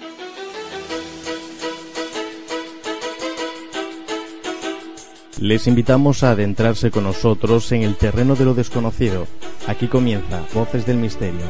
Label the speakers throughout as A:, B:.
A: Les invitamos a adentrarse con nosotros en el terreno de lo desconocido. Aquí comienza Voces del Misterio.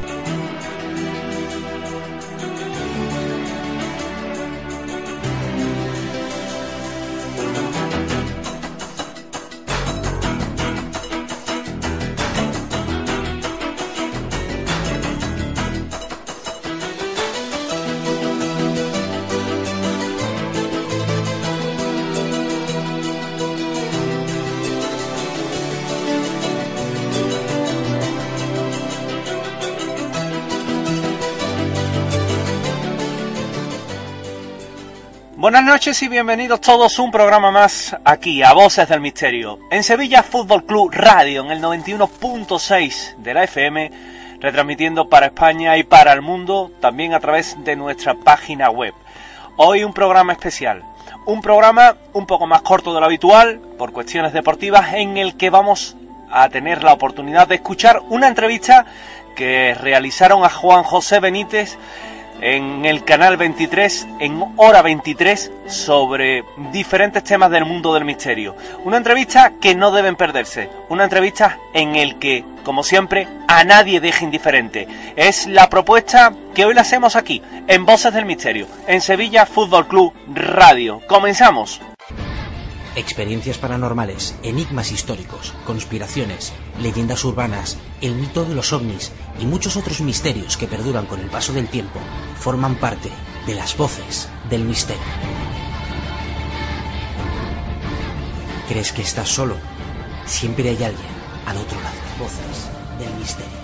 B: Buenas noches y bienvenidos todos a un programa más aquí, a Voces del Misterio. En Sevilla Fútbol Club Radio, en el 91.6 de la FM, retransmitiendo para España y para el mundo, también a través de nuestra página web. Hoy un programa especial, un programa un poco más corto de lo habitual, por cuestiones deportivas, en el que vamos a tener la oportunidad de escuchar una entrevista que realizaron a Juan José Benítez en el canal 23, en hora 23, sobre diferentes temas del mundo del misterio. Una entrevista que no deben perderse, una entrevista en el que, como siempre, a nadie deja indiferente. Es la propuesta que hoy le hacemos aquí, en Voces del Misterio, en Sevilla Fútbol Club Radio. ¡Comenzamos!
C: Experiencias paranormales, enigmas históricos, conspiraciones, leyendas urbanas, el mito de los ovnis y muchos otros misterios que perduran con el paso del tiempo forman parte de las Voces del Misterio. ¿Crees que estás solo? Siempre hay alguien al otro lado. Voces del Misterio.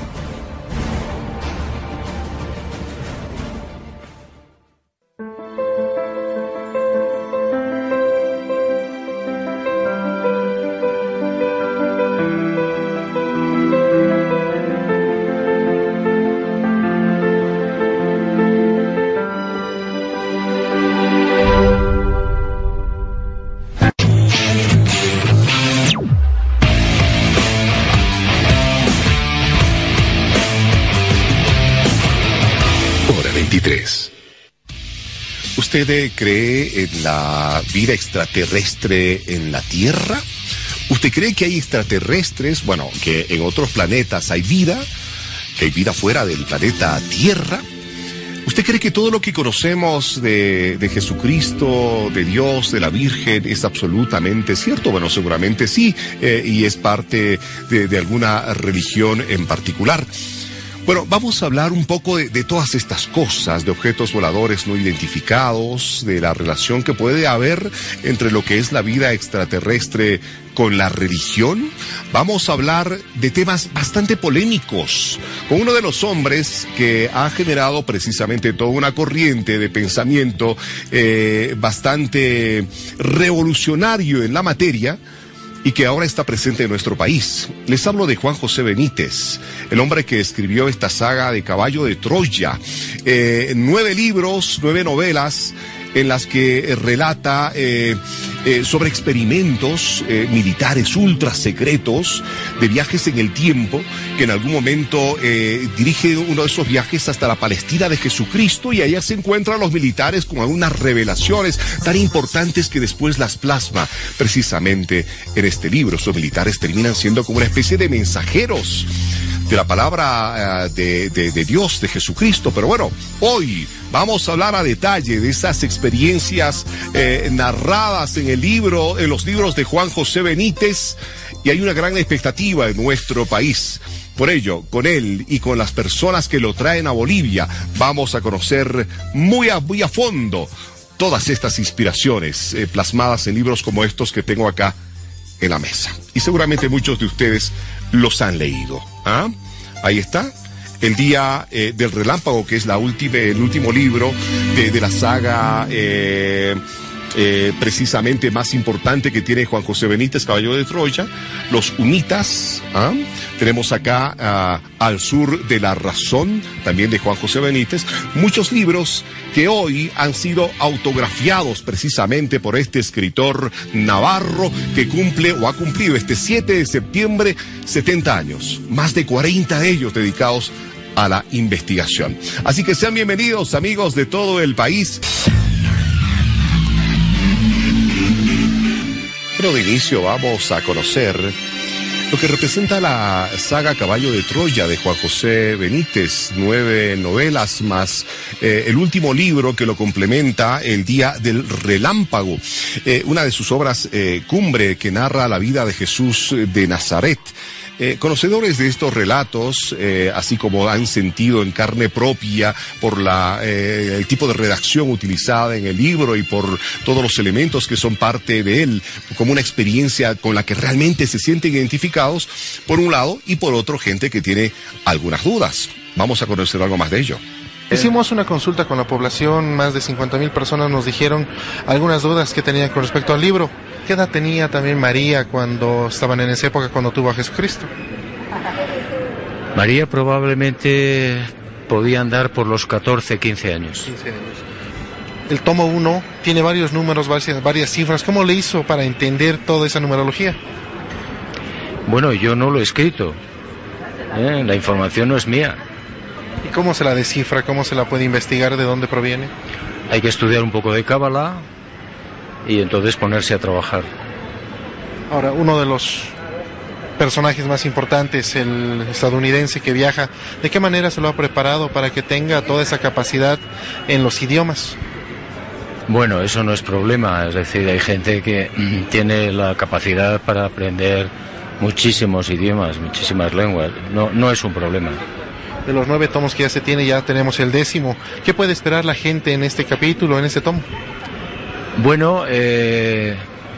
D: ¿Usted cree en la vida extraterrestre en la Tierra? ¿Usted cree que hay extraterrestres, bueno, que en otros planetas hay vida, que hay vida fuera del planeta Tierra? ¿Usted cree que todo lo que conocemos de Jesucristo, de Dios, de la Virgen, es absolutamente cierto? Bueno, seguramente sí, y es parte de alguna religión en particular. Bueno, vamos a hablar un poco de todas estas cosas, de objetos voladores no identificados, de la relación que puede haber entre lo que es la vida extraterrestre con la religión. Vamos a hablar de temas bastante polémicos, con uno de los hombres que ha generado precisamente toda una corriente de pensamiento bastante revolucionario en la materia, y que ahora está presente en nuestro país. Les hablo de Juan José Benítez, el hombre que escribió esta saga de Caballo de Troya. 9 libros, 9 novelas, en las que relata sobre experimentos militares ultra secretos de viajes en el tiempo, que en algún momento dirige uno de esos viajes hasta la Palestina de Jesucristo, y allá se encuentran los militares con algunas revelaciones tan importantes que después las plasma precisamente en este libro. Esos militares terminan siendo como una especie de mensajeros de la palabra de Dios, de Jesucristo. Pero bueno, hoy vamos a hablar a detalle de esas experiencias narradas en los libros de Juan José Benítez, y hay una gran expectativa en nuestro país. Por ello, con él y con las personas que lo traen a Bolivia, vamos a conocer muy a fondo todas estas inspiraciones plasmadas en libros como estos que tengo acá en la mesa. Y seguramente muchos de ustedes los han leído. ¿Ah? Ahí está, El Día del Relámpago, que es el último libro de la saga precisamente más importante que tiene Juan José Benítez, Caballo de Troya, Los Humitas. Tenemos acá Al Sur de la Razón, también de Juan José Benítez. Muchos libros que hoy han sido autografiados precisamente por este escritor navarro, que cumple o ha cumplido este 7 de septiembre 70 años, más de 40 de ellos dedicados a la investigación. Así que sean bienvenidos, amigos de todo el país. Pero de inicio vamos a conocer lo que representa la saga Caballo de Troya de Juan José Benítez, 9 novelas más el último libro que lo complementa, El Día del Relámpago, una de sus obras cumbre que narra la vida de Jesús de Nazaret. Conocedores de estos relatos, así como han sentido en carne propia por el tipo de redacción utilizada en el libro y por todos los elementos que son parte de él, como una experiencia con la que realmente se sienten identificados, por un lado, y por otro, gente que tiene algunas dudas. Vamos a conocer algo más de ello.
E: Hicimos una consulta con la población, más de 50,000 personas nos dijeron algunas dudas que tenían con respecto al libro. ¿Qué edad tenía también María cuando estaban en esa época, cuando tuvo a Jesucristo?
F: María probablemente podía andar por los 14, 15 años.
E: 15 años. El tomo 1 tiene varios números, varias cifras. ¿Cómo le hizo para entender toda esa numerología?
F: Bueno, yo no lo he escrito. La información no es mía.
E: ¿Y cómo se la descifra? ¿Cómo se la puede investigar? ¿De dónde proviene?
F: Hay que estudiar un poco de Cábala y entonces ponerse a trabajar.
E: Ahora, uno de los personajes más importantes, el estadounidense que viaja, ¿de qué manera se lo ha preparado para que tenga toda esa capacidad en los idiomas?
F: Bueno, eso no es problema, es decir, hay gente que tiene la capacidad para aprender muchísimos idiomas, muchísimas lenguas, no es un problema.
E: De los 9 tomos que ya se tiene, ya tenemos el 10º. ¿Qué puede esperar la gente en este capítulo, en este tomo?
F: Bueno, el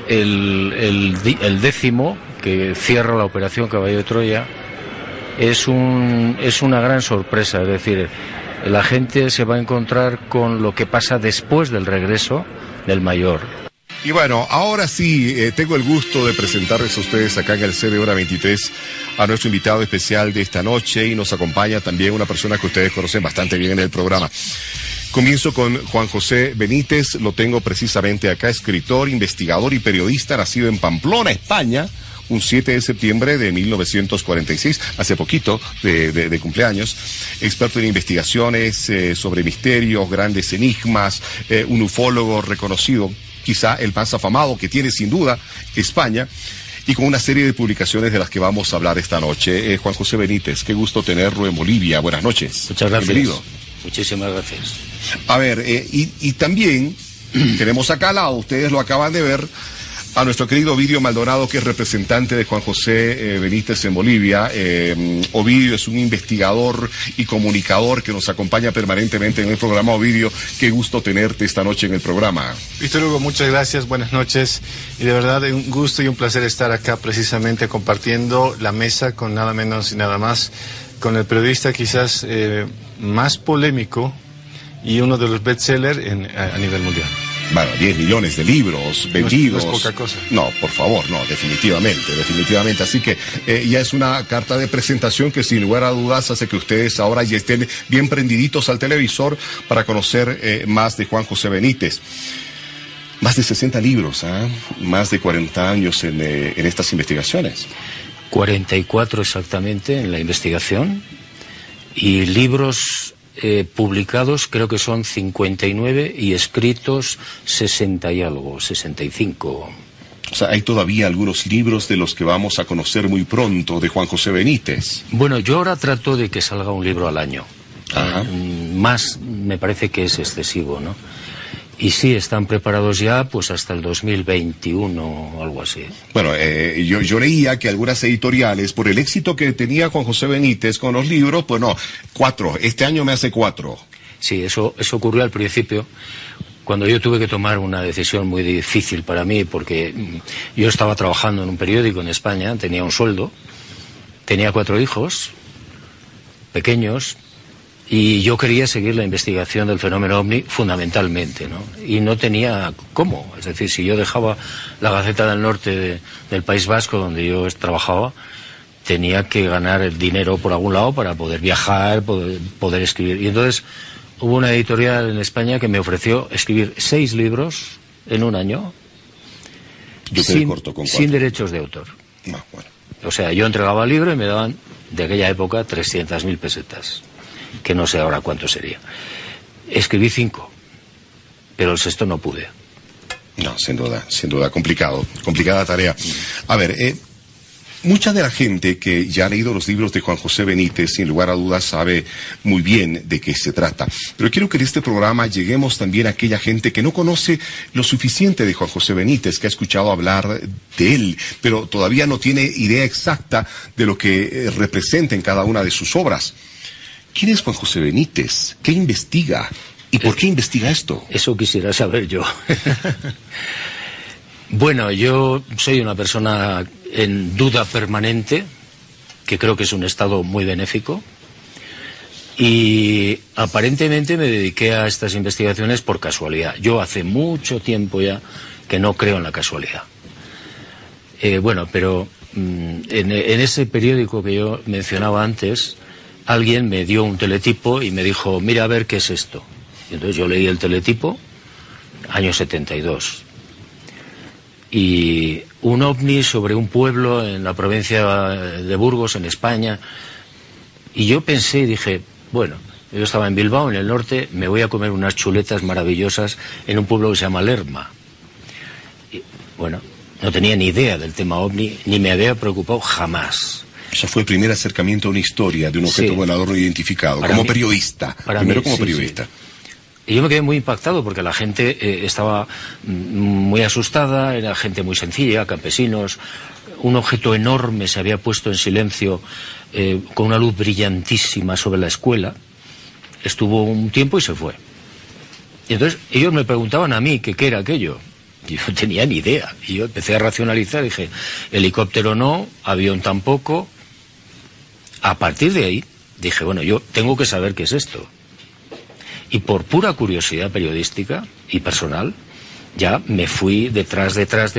F: 10º, que cierra la operación Caballo de Troya, es una gran sorpresa, es decir, la gente se va a encontrar con lo que pasa después del regreso del mayor.
D: Y bueno, ahora sí, tengo el gusto de presentarles a ustedes acá en el CD Hora 23 a nuestro invitado especial de esta noche, y nos acompaña también una persona que ustedes conocen bastante bien en el programa. Comienzo con Juan José Benítez, lo tengo precisamente acá, escritor, investigador y periodista, nacido en Pamplona, España, un 7 de septiembre de 1946, hace poquito de cumpleaños, experto en investigaciones sobre misterios, grandes enigmas, un ufólogo reconocido, quizá el más afamado que tiene sin duda España, y con una serie de publicaciones de las que vamos a hablar esta noche. Juan José Benítez, qué gusto tenerlo en Bolivia, buenas noches.
F: Muchas gracias.
D: Bienvenido.
F: Muchísimas gracias.
D: A ver, y también tenemos acá al lado, ustedes lo acaban de ver, a nuestro querido Ovidio Maldonado, que es representante de Juan José Benítez en Bolivia. Ovidio es un investigador y comunicador que nos acompaña permanentemente en el programa. Ovidio, qué gusto tenerte esta noche en el programa.
G: Víctor Hugo, muchas gracias, buenas noches, y de verdad un gusto y un placer estar acá precisamente compartiendo la mesa con nada menos y nada más, con el periodista quizás más polémico y uno de los bestsellers a nivel mundial.
D: Bueno, 10 millones de libros vendidos.
G: No es poca cosa.
D: No, por favor, no, definitivamente. Así que ya es una carta de presentación que sin lugar a dudas hace que ustedes ahora ya estén bien prendiditos al televisor para conocer más de Juan José Benítez. Más de 60 libros, más de 40 años en estas investigaciones.
F: 44 exactamente en la investigación, y libros publicados creo que son 59 y escritos 60 y algo, 65.
D: O sea, hay todavía algunos libros de los que vamos a conocer muy pronto de Juan José Benítez.
F: Bueno, yo ahora trato de que salga un libro al año.
D: Ajá.
F: Más me parece que es excesivo, ¿no? Y sí, están preparados ya pues hasta el 2021 o algo así. Bueno,
D: yo leía que algunas editoriales, por el éxito que tenía Juan José Benítez con los libros, pues no, 4, este año me hace 4.
F: Sí, eso ocurrió al principio, cuando yo tuve que tomar una decisión muy difícil para mí, porque yo estaba trabajando en un periódico en España, tenía un sueldo, tenía 4 hijos pequeños, y yo quería seguir la investigación del fenómeno OVNI fundamentalmente, ¿no? Y no tenía cómo. Es decir, si yo dejaba la Gaceta del Norte del País Vasco, donde yo trabajaba, tenía que ganar el dinero por algún lado para poder viajar, poder escribir. Y entonces hubo una editorial en España que me ofreció escribir 6 libros en un año sin derechos de autor.
D: No, bueno.
F: O sea, yo entregaba el libro y me daban, de aquella época, 300.000 pesetas. que no sé ahora cuánto sería. Escribí 5, pero el sexto no pude.
D: No, sin duda, complicada tarea. A ver, mucha de la gente que ya ha leído los libros de Juan José Benítez, sin lugar a dudas, sabe muy bien de qué se trata. Pero quiero que en este programa lleguemos también a aquella gente que no conoce lo suficiente de Juan José Benítez, que ha escuchado hablar de él, pero todavía no tiene idea exacta de lo que representa en cada una de sus obras. ¿Quién es Juan José Benítez? ¿Qué investiga? ¿Y por qué investiga esto?
F: Eso quisiera saber yo. Bueno, yo soy una persona en duda permanente, que creo que es un estado muy benéfico, y aparentemente me dediqué a estas investigaciones por casualidad. Yo hace mucho tiempo ya que no creo en la casualidad. Bueno, pero en ese periódico que yo mencionaba antes, alguien me dio un teletipo y me dijo, mira a ver qué es esto. Y entonces yo leí el teletipo, año 72. Y un ovni sobre un pueblo en la provincia de Burgos, en España. Y yo pensé y dije, bueno, yo estaba en Bilbao, en el norte, me voy a comer unas chuletas maravillosas en un pueblo que se llama Lerma. Y, bueno, no tenía ni idea del tema ovni, ni me había preocupado jamás.
D: Ese fue el primer acercamiento a una historia de un objeto volador no identificado, como periodista. Primero como periodista.
F: Y yo me quedé muy impactado porque la gente estaba muy asustada, era gente muy sencilla, campesinos. Un objeto enorme se había puesto en silencio con una luz brillantísima sobre la escuela. Estuvo un tiempo y se fue. Y entonces ellos me preguntaban a mí qué era aquello. Y yo no tenía ni idea. Y yo empecé a racionalizar, dije, helicóptero no, avión tampoco. A partir de ahí dije, bueno, yo tengo que saber qué es esto. Y por pura curiosidad periodística y personal, ya me fui detrás,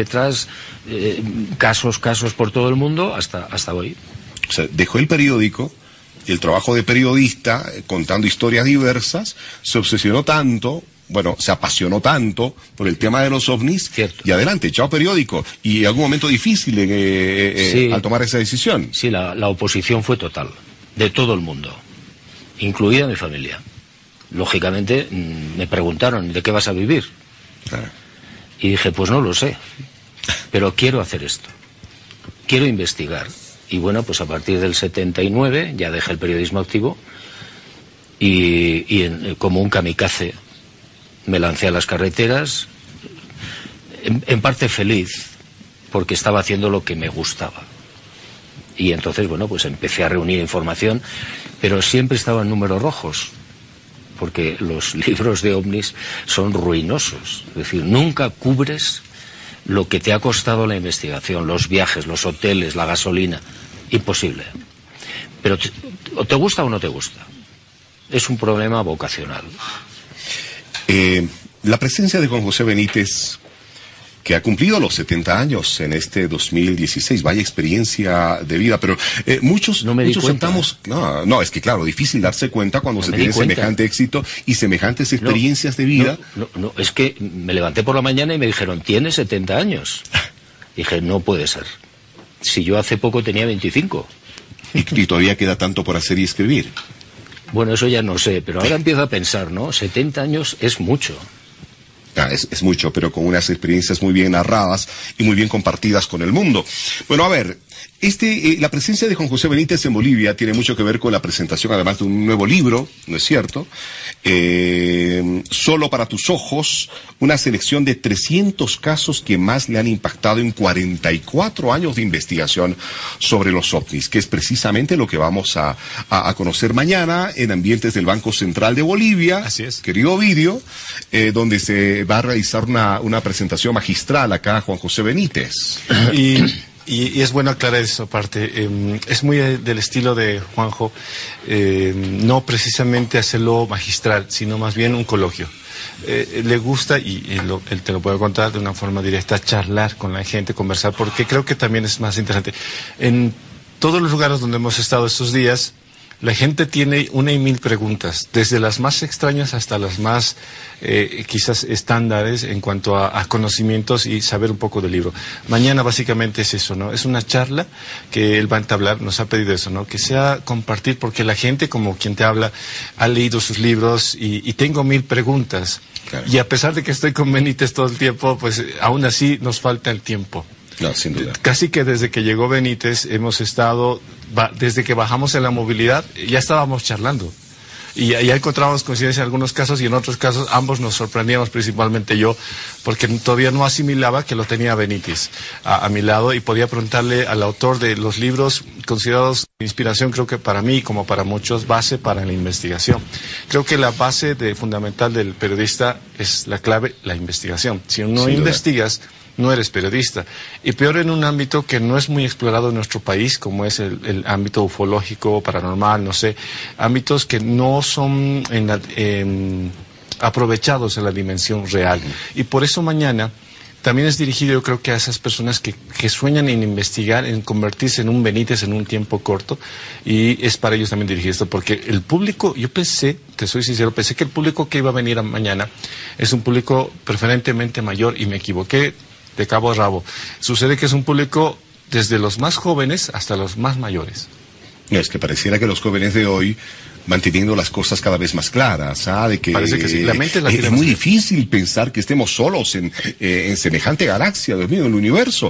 F: casos por todo el mundo hasta hoy.
D: O sea, dejó el periódico, el trabajo de periodista, contando historias diversas, se obsesionó tanto, bueno, se apasionó tanto por el tema de los ovnis.
F: Cierto.
D: Y adelante, chao periódico. Y algún momento difícil
F: sí,
D: al tomar esa decisión.
F: Sí, la oposición fue total, de todo el mundo, incluida mi familia. Lógicamente me preguntaron, ¿de qué vas a vivir?
D: Claro.
F: Y dije, pues no lo sé, pero quiero hacer esto, quiero investigar. Y bueno, pues a partir del 79 ya dejé el periodismo activo y como un kamikaze me lancé a las carreteras, en parte feliz, porque estaba haciendo lo que me gustaba. Y entonces, bueno, pues empecé a reunir información, pero siempre estaba en números rojos, porque los libros de ovnis son ruinosos. Es decir, nunca cubres lo que te ha costado la investigación, los viajes, los hoteles, la gasolina. Imposible. Pero o te gusta o no te gusta. Es un problema vocacional.
D: La presencia de Juan José Benítez, que ha cumplido los 70 años en este 2016, vaya experiencia de vida, pero muchos sentamos... No, es que claro, difícil darse cuenta cuando se tiene semejante éxito y semejantes experiencias de vida.
F: No, es que me levanté por la mañana y me dijeron, tienes 70 años. Dije, no puede ser. Si yo hace poco tenía 25.
D: Y todavía queda tanto por hacer y escribir.
F: Bueno, eso ya no sé, pero ahora empiezo a pensar, ¿no? 70 años es mucho.
D: Es mucho, pero con unas experiencias muy bien narradas y muy bien compartidas con el mundo. Bueno, a ver, la presencia de Juan José Benítez en Bolivia tiene mucho que ver con la presentación, además de un nuevo libro, ¿no es cierto? Solo para tus ojos, una selección de 300 casos que más le han impactado en 44 años de investigación sobre los ovnis, que es precisamente lo que vamos a conocer mañana en ambientes del Banco Central de Bolivia.
G: Así es.
D: Querido Ovidio, donde se va a realizar una presentación magistral acá Juan José Benítez.
G: Y es bueno aclarar eso aparte. Es muy del estilo de Juanjo, no precisamente hacerlo magistral, sino más bien un coloquio. Le gusta, y él te lo puede contar de una forma directa, charlar con la gente, conversar, porque creo que también es más interesante. En todos los lugares donde hemos estado estos días, La gente tiene 1.000 preguntas, desde las más extrañas hasta las más quizás estándares en cuanto a conocimientos y saber un poco del libro. Mañana básicamente es eso, ¿no? Es una charla que él va a entablar, nos ha pedido eso, ¿no? Que sea compartir, porque la gente, como quien te habla, ha leído sus libros y tengo 1.000 preguntas. Claro. Y a pesar de que estoy con Benítez todo el tiempo, pues aún así nos falta el tiempo.
D: No, sin duda.
G: Casi que desde que llegó Benítez hemos estado, desde que bajamos en la movilidad, ya estábamos charlando. Y ya encontramos coincidencia en algunos casos y en otros casos ambos nos sorprendíamos, principalmente yo, porque todavía no asimilaba que lo tenía Benítez a mi lado y podía preguntarle al autor de los libros considerados de inspiración, creo que para mí, como para muchos, base para la investigación. Creo que la base fundamental del periodista es la clave, la investigación. Si no investigas, no eres periodista. Y peor en un ámbito que no es muy explorado en nuestro país, como es el ámbito ufológico, paranormal, no sé, ámbitos que no son aprovechados en la dimensión real. Y por eso mañana también es dirigido, yo creo, que a esas personas que sueñan en investigar, en convertirse en un Benítez en un tiempo corto, y es para ellos también dirigido esto, porque el público, yo pensé, te soy sincero, pensé que el público que iba a venir mañana es un público preferentemente mayor, y me equivoqué de cabo a rabo. Sucede que es un público desde los más jóvenes hasta los más mayores.
D: Es que pareciera que los jóvenes de hoy van teniendo las cosas cada vez más claras, de que
G: parece que sí. La mente la
D: es muy difícil pensar que estemos solos en semejante galaxia, Dios mío, en el universo.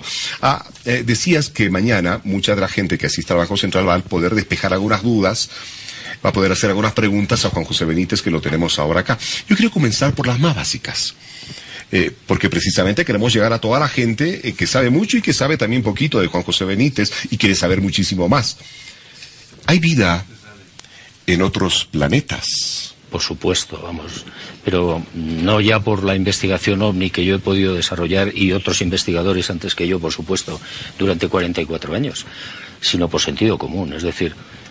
D: Decías que mañana mucha de la gente que asista al Banco Central va a poder despejar algunas dudas, va a poder hacer algunas preguntas a Juan José Benítez, que lo tenemos ahora acá. Yo quiero comenzar por las más básicas. Porque precisamente queremos llegar a toda la gente que sabe mucho y que sabe también poquito de Juan José Benítez y quiere saber muchísimo más. ¿Hay vida en otros planetas?
F: Por supuesto, vamos, pero no ya por la investigación OVNI que yo he podido desarrollar y otros investigadores antes que yo, por supuesto, durante 44 años, sino por sentido común. Es decir,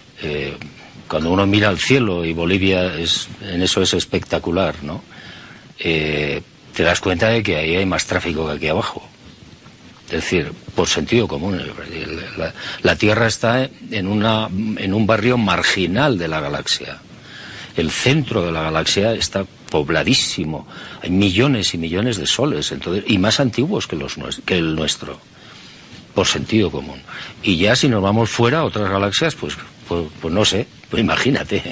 F: cuando uno mira al cielo, y Bolivia en eso es espectacular, ¿no? Te das cuenta de que ahí hay más tráfico que aquí abajo. Es decir, por sentido común. La Tierra está en un barrio marginal de la galaxia. El centro de la galaxia está pobladísimo. Hay millones y millones de soles, entonces, y más antiguos que el nuestro. Por sentido común. Y ya si nos vamos fuera a otras galaxias, pues no sé, pues imagínate.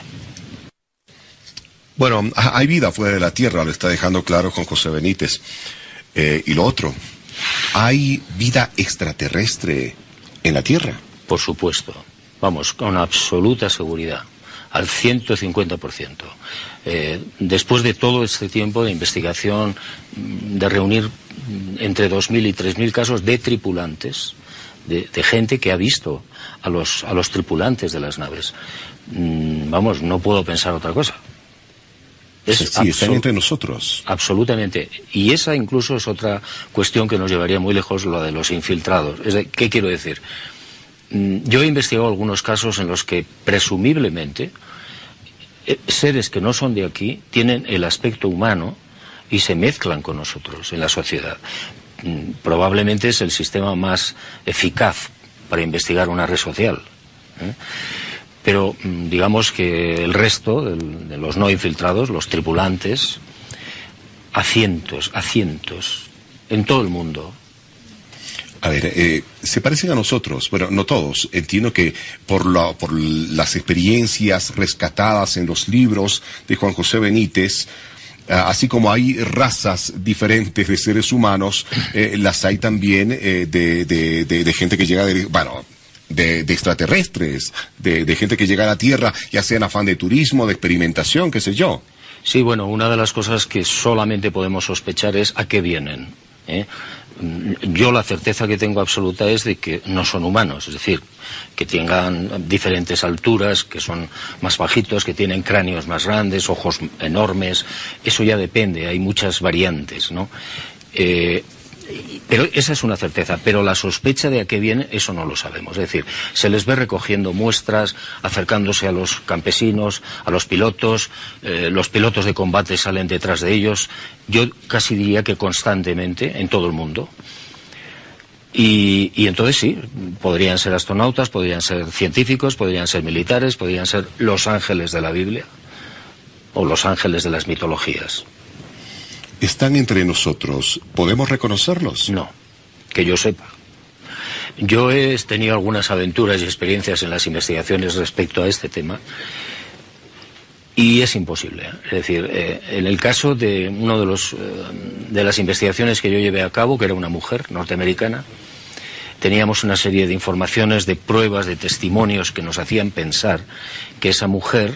D: Bueno, hay vida fuera de la Tierra, lo está dejando claro Juan José Benítez. Y lo otro, ¿hay vida extraterrestre en la Tierra?
F: Por supuesto, vamos, con absoluta seguridad, al 150%. Después de todo este tiempo de investigación, de reunir entre 2.000 y 3.000 casos de tripulantes, de gente que ha visto a los tripulantes de las naves, vamos, no puedo pensar otra cosa.
D: Sí, están entre nosotros.
F: Absolutamente. Y esa incluso es otra cuestión que nos llevaría muy lejos, lo de los infiltrados. ¿Qué quiero decir? Yo he investigado algunos casos en los que presumiblemente seres que no son de aquí tienen el aspecto humano y se mezclan con nosotros en la sociedad. Probablemente es el sistema más eficaz para investigar una red social. Pero digamos que el resto de los no infiltrados, los tripulantes, a cientos, en todo el mundo.
D: A ver, se parecen a nosotros, bueno, no todos, entiendo que por las experiencias rescatadas en los libros de Juan José Benítez, así como hay razas diferentes de seres humanos, las hay también de gente que llega de extraterrestres, de gente que llega a la Tierra, ya sea en afán de turismo, de experimentación, qué sé yo.
F: Sí, bueno, una de las cosas que solamente podemos sospechar es a qué vienen. Yo la certeza que tengo absoluta es de que no son humanos, es decir, que tengan diferentes alturas, que son más bajitos, que tienen cráneos más grandes, ojos enormes, eso ya depende, hay muchas variantes, ¿no? Pero esa es una certeza, pero la sospecha de a qué viene, eso no lo sabemos. Es decir, se les ve recogiendo muestras, acercándose a los campesinos, a los pilotos de combate salen detrás de ellos, yo casi diría que constantemente, en todo el mundo. Y entonces sí, podrían ser astronautas, podrían ser científicos, podrían ser militares, podrían ser los ángeles de la Biblia o los ángeles de las mitologías.
D: ¿Están entre nosotros? ¿Podemos reconocerlos?
F: No, que yo sepa. Yo he tenido algunas aventuras y experiencias en las investigaciones respecto a este tema y es imposible. Es decir, en el caso de uno de las investigaciones que yo llevé a cabo, que era una mujer norteamericana, teníamos una serie de informaciones, de pruebas, de testimonios que nos hacían pensar que esa mujer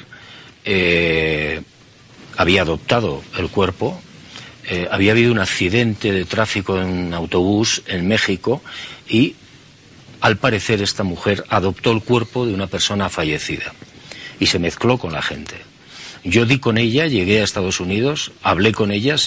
F: había adoptado el cuerpo. Había habido un accidente de tráfico en un autobús en México y al parecer esta mujer adoptó el cuerpo de una persona fallecida y se mezcló con la gente. Yo di con ella, llegué a Estados Unidos, hablé con ella,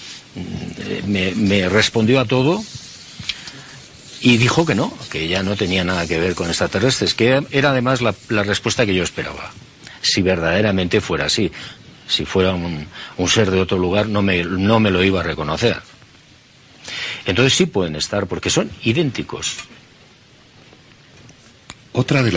F: me respondió a todo y dijo que no, que ella no tenía nada que ver con extraterrestres, que era además la respuesta que yo esperaba, si verdaderamente fuera así. Si fuera un ser de otro lugar no me lo iba a reconocer. Entonces sí pueden estar, porque son idénticos.
D: Otro de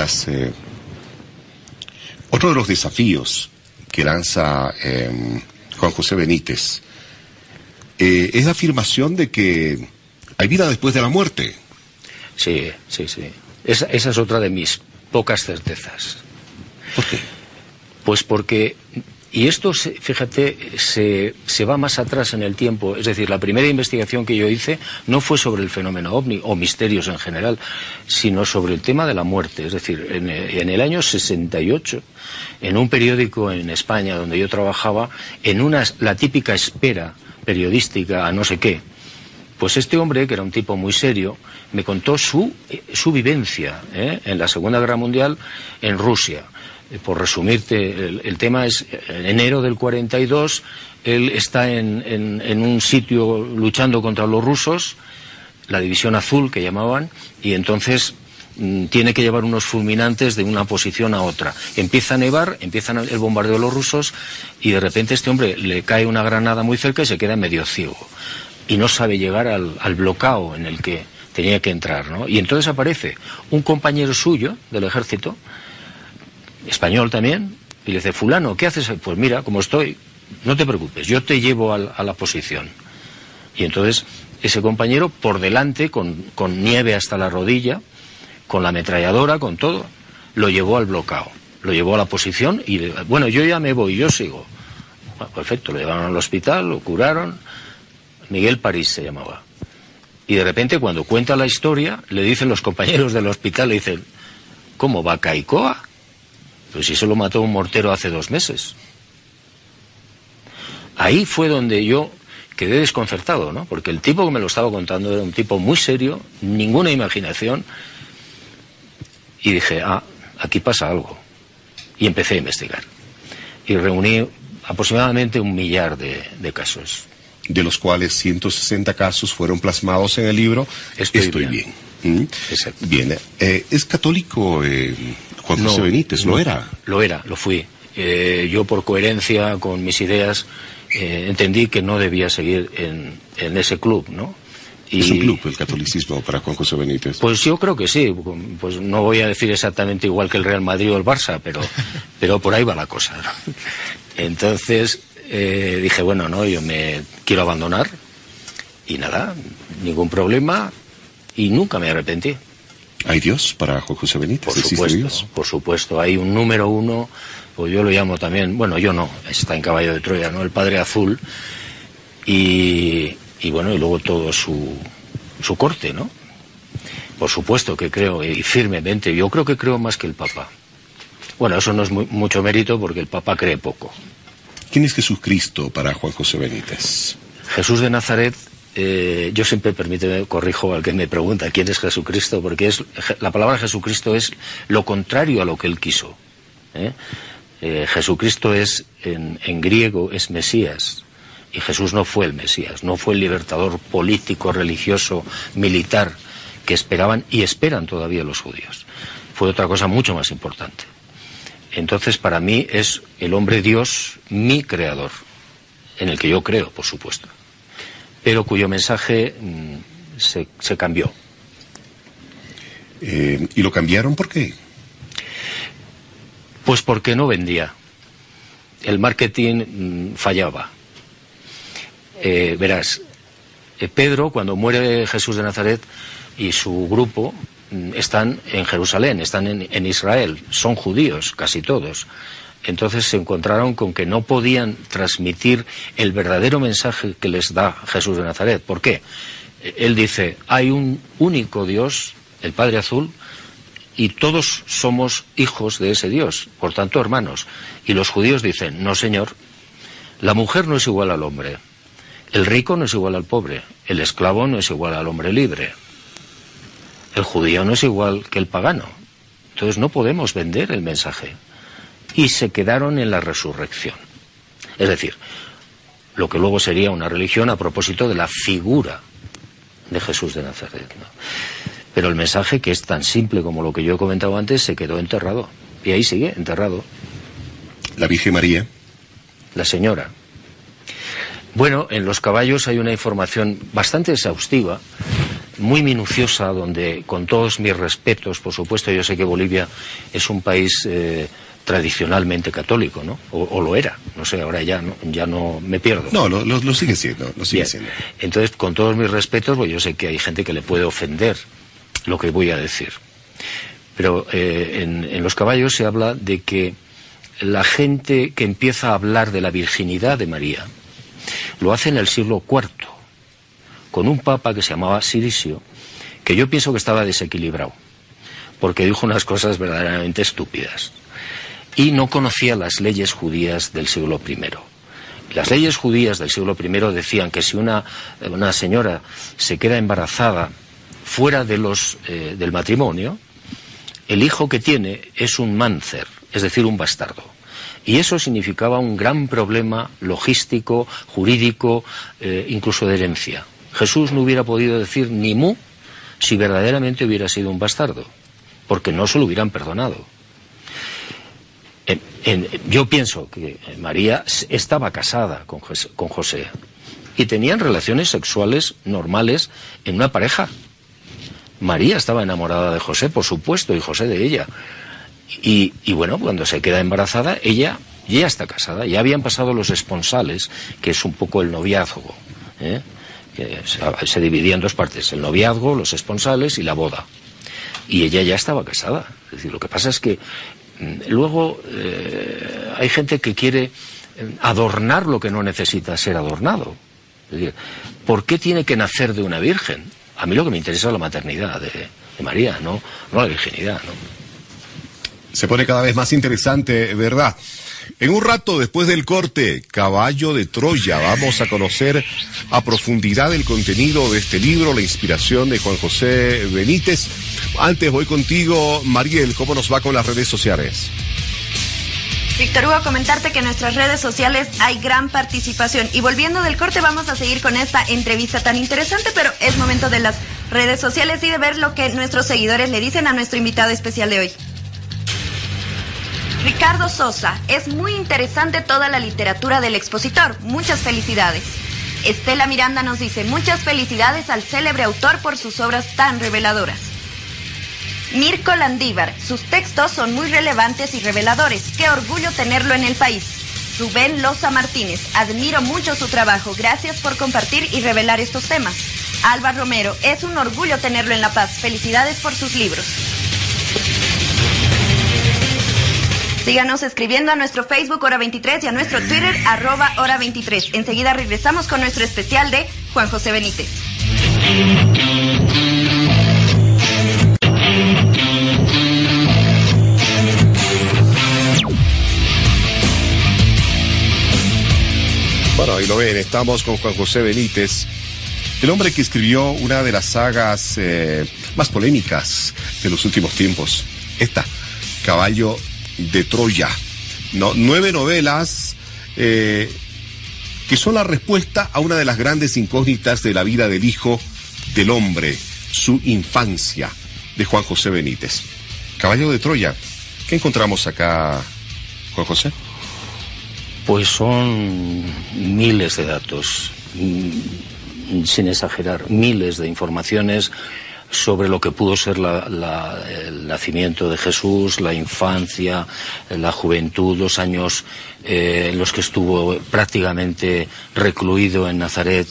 D: los desafíos que lanza Juan José Benítez es la afirmación de que hay vida después de la muerte.
F: Sí. Esa es otra de mis pocas certezas.
D: ¿Por qué?
F: Pues porque, y esto, fíjate, se va más atrás en el tiempo. Es decir, la primera investigación que yo hice no fue sobre el fenómeno ovni o misterios en general, sino sobre el tema de la muerte. Es decir, en el año 68, en un periódico en España donde yo trabajaba, la típica espera periodística a no sé qué, pues este hombre, que era un tipo muy serio, me contó su vivencia en la Segunda Guerra Mundial en Rusia. Por resumirte, el tema es, en enero del 42, él está en un sitio luchando contra los rusos, la División Azul que llamaban, y entonces tiene que llevar unos fulminantes de una posición a otra. Empieza a nevar, empiezan el bombardeo de los rusos, y de repente este hombre le cae una granada muy cerca y se queda medio ciego. Y no sabe llegar al bloqueo en el que tenía que entrar, ¿no? Y entonces aparece un compañero suyo del ejército, español también, y le dice: fulano, ¿qué haces? Pues mira, como estoy, no te preocupes, yo te llevo a la posición. Y entonces ese compañero por delante, con nieve hasta la rodilla, con la ametralladora, con todo, lo llevó al bloqueo, lo llevó a la posición y, bueno, yo ya me voy, yo sigo. Bueno, perfecto, lo llevaron al hospital, lo curaron. Miguel París se llamaba. Y de repente, cuando cuenta la historia, le dicen los compañeros del hospital, le dicen: ¿cómo va Caicoa? Pues si se lo mató un mortero hace 2 meses. Ahí fue donde yo quedé desconcertado, ¿no? Porque el tipo que me lo estaba contando era un tipo muy serio, ninguna imaginación. Y dije: aquí pasa algo. Y empecé a investigar. Y reuní aproximadamente 1 millar de casos.
D: De los cuales 160 casos fueron plasmados en el libro Estoy bien.
F: Exacto.
D: Bien. ¿Es católico Juan José Benítez? ¿Lo era?
F: Lo fui. Yo, por coherencia con mis ideas, entendí que no debía seguir en ese club, ¿no?
D: ¿Es un club el catolicismo para Juan José Benítez?
F: Pues yo creo que sí. Pues no voy a decir exactamente igual que el Real Madrid o el Barça, pero por ahí va la cosa, ¿no? Entonces dije, bueno, no, yo me quiero abandonar y nada, ningún problema, y nunca me arrepentí.
D: ¿Hay Dios para Juan José Benítez?
F: Por supuesto,
D: Dios?
F: Por supuesto, hay un número 1, pues yo lo llamo también, bueno, yo no, está en Caballo de Troya, ¿no? El Padre Azul, y bueno, y luego todo su corte, ¿no? Por supuesto que creo, y firmemente, yo creo que creo más que el Papa. Bueno, eso no es mucho mérito, porque el Papa cree poco.
D: ¿Quién es Jesucristo para Juan José Benítez?
F: Jesús de Nazaret, yo siempre, permíteme, corrijo al que me pregunta quién es Jesucristo, porque la palabra Jesucristo es lo contrario a lo que él quiso. Jesucristo es, en griego, es Mesías, y Jesús no fue el Mesías, no fue el libertador político, religioso, militar que esperaban y esperan todavía los judíos. Fue otra cosa mucho más importante. Entonces, para mí es el hombre Dios, mi creador, en el que yo creo, por supuesto, pero cuyo mensaje se cambió
D: ¿Y lo cambiaron por qué?
F: Pues porque no vendía. El marketing fallaba. Verás, Pedro, cuando muere Jesús de Nazaret y su grupo, están en Jerusalén, están en Israel, son judíos, casi todos. Entonces se encontraron con que no podían transmitir el verdadero mensaje que les da Jesús de Nazaret. ¿Por qué? Él dice, hay un único Dios, el Padre Azul, y todos somos hijos de ese Dios, por tanto hermanos. Y los judíos dicen, no señor, la mujer no es igual al hombre, el rico no es igual al pobre, el esclavo no es igual al hombre libre, el judío no es igual que el pagano. Entonces no podemos vender el mensaje. Y se quedaron en la resurrección. Es decir, lo que luego sería una religión a propósito de la figura de Jesús de Nazaret, ¿no? Pero el mensaje, que es tan simple como lo que yo he comentado antes, se quedó enterrado. Y ahí sigue, enterrado.
D: ¿La Virgen María?
F: La señora. Bueno, en los caballos hay una información bastante exhaustiva, muy minuciosa, donde, con todos mis respetos, por supuesto, yo sé que Bolivia es un país tradicionalmente católico, ¿no? O lo era, no sé, ahora ya no me pierdo.
D: No, lo sigue siendo, lo sigue siendo.
F: Entonces, con todos mis respetos, pues yo sé que hay gente que le puede ofender lo que voy a decir. Pero en los caballos se habla de que la gente que empieza a hablar de la virginidad de María lo hace en el siglo IV, con un papa que se llamaba Sirisio, que yo pienso que estaba desequilibrado, porque dijo unas cosas verdaderamente estúpidas. Y no conocía las leyes judías del siglo I. Las leyes judías del siglo I decían que si una señora se queda embarazada fuera de del matrimonio, el hijo que tiene es un máncer, es decir, un bastardo. Y eso significaba un gran problema logístico, jurídico, incluso de herencia. Jesús no hubiera podido decir ni mu si verdaderamente hubiera sido un bastardo, porque no se lo hubieran perdonado. Yo pienso que María estaba casada con José y tenían relaciones sexuales normales en una pareja. María estaba enamorada de José, por supuesto, y José de ella. Y bueno, cuando se queda embarazada, ella ya está casada. Ya habían pasado los esponsales, que es un poco el noviazgo, que se dividía en dos partes: el noviazgo, los esponsales y la boda. Y ella ya estaba casada. Es decir, lo que pasa es que luego hay gente que quiere adornar lo que no necesita ser adornado. Es decir, ¿por qué tiene que nacer de una virgen? A mí lo que me interesa es la maternidad de María, no la virginidad, ¿no?
D: Se pone cada vez más interesante, ¿verdad? En un rato, después del corte, Caballo de Troya, vamos a conocer a profundidad el contenido de este libro, la inspiración de Juan José Benítez. Antes voy contigo, Mariel, ¿cómo nos va con las redes sociales?
H: Víctor Hugo, comentarte que en nuestras redes sociales hay gran participación. Y volviendo del corte, vamos a seguir con esta entrevista tan interesante, pero es momento de las redes sociales y de ver lo que nuestros seguidores le dicen a nuestro invitado especial de hoy. Ricardo Sosa, es muy interesante toda la literatura del expositor. Muchas felicidades. Estela Miranda nos dice, muchas felicidades al célebre autor por sus obras tan reveladoras. Mirko Landívar, sus textos son muy relevantes y reveladores. Qué orgullo tenerlo en el país. Rubén Loza Martínez, admiro mucho su trabajo. Gracias por compartir y revelar estos temas. Alba Romero, es un orgullo tenerlo en La Paz. Felicidades por sus libros. Síganos escribiendo a nuestro Facebook Hora 23 y a nuestro Twitter @Hora 23. Enseguida regresamos con nuestro especial de Juan José Benítez.
D: Bueno, ahí lo ven, estamos con Juan José Benítez, el hombre que escribió una de las sagas más polémicas de los últimos tiempos. Esta, Caballo de Troya. 9 novelas que son la respuesta a una de las grandes incógnitas de la vida del Hijo del Hombre, su infancia, de Juan José Benítez. Caballo de Troya. ¿Qué encontramos acá, Juan José?
F: Pues son miles de datos, sin exagerar, miles de informaciones sobre lo que pudo ser el nacimiento de Jesús, la infancia, la juventud, los años en los que estuvo prácticamente recluido en Nazaret,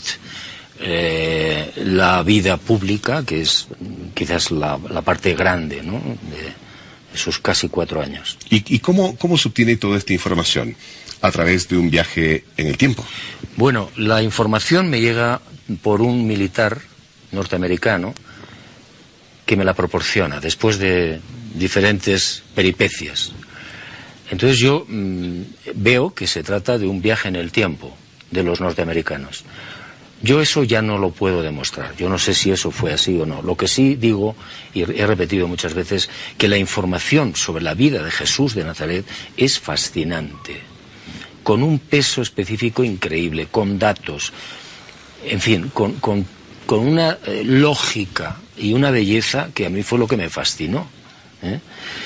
F: la vida pública, que es quizás la parte grande, ¿no?, de sus casi 4 años.
D: ¿Y cómo se obtiene toda esta información? ¿A través de un viaje en el tiempo?
F: Bueno, la información me llega por un militar norteamericano que me la proporciona después de diferentes peripecias. Entonces yo veo que se trata de un viaje en el tiempo de los norteamericanos. Yo eso ya no lo puedo demostrar. Yo no sé si eso fue así o no. Lo que sí digo, y he repetido muchas veces, que la información sobre la vida de Jesús de Nazaret es fascinante, con un peso específico increíble, con datos, en fin, con una lógica y una belleza que a mí fue lo que me fascinó, ¿eh?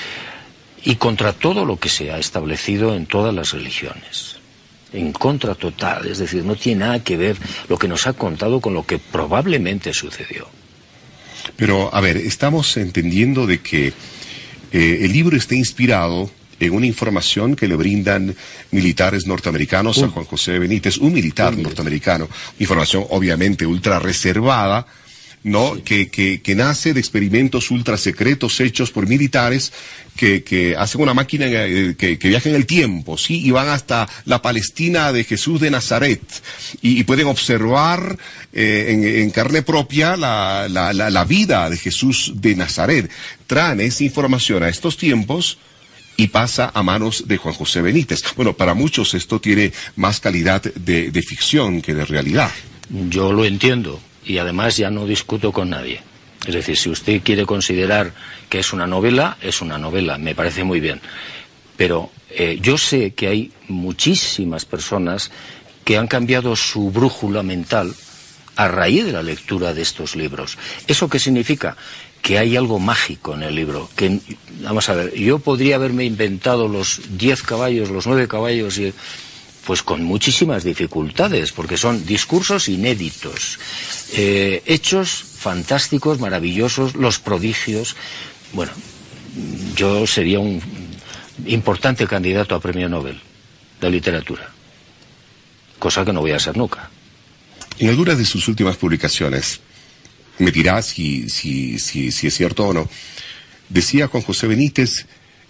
F: Y contra todo lo que se ha establecido en todas las religiones. En contra total, es decir, no tiene nada que ver lo que nos ha contado con lo que probablemente sucedió.
D: Pero, a ver, estamos entendiendo de que el libro está inspirado en una información que le brindan militares norteamericanos a Juan José Benítez, un militar norteamericano, información obviamente ultra reservada, ¿no? Que nace de experimentos ultra secretos hechos por militares que hacen una máquina que viaja en el tiempo, ¿sí? Y van hasta la Palestina de Jesús de Nazaret y pueden observar en carne propia la vida de Jesús de Nazaret. Traen esa información a estos tiempos y pasa a manos de Juan José Benítez. Bueno, para muchos esto tiene más calidad de ficción que de realidad.
F: Yo lo entiendo. Y además ya no discuto con nadie. Es decir, si usted quiere considerar que es una novela, me parece muy bien. Pero yo sé que hay muchísimas personas que han cambiado su brújula mental a raíz de la lectura de estos libros. ¿Eso qué significa? Que hay algo mágico en el libro. Que, vamos a ver, yo podría haberme inventado los 10 caballos, los 9 caballos y... Pues con muchísimas dificultades, porque son discursos inéditos, hechos fantásticos, maravillosos, los prodigios. Bueno, yo sería un importante candidato a premio Nobel de literatura, cosa que no voy a ser nunca.
D: En algunas de sus últimas publicaciones, me dirás si es cierto o no, decía Juan José Benítez,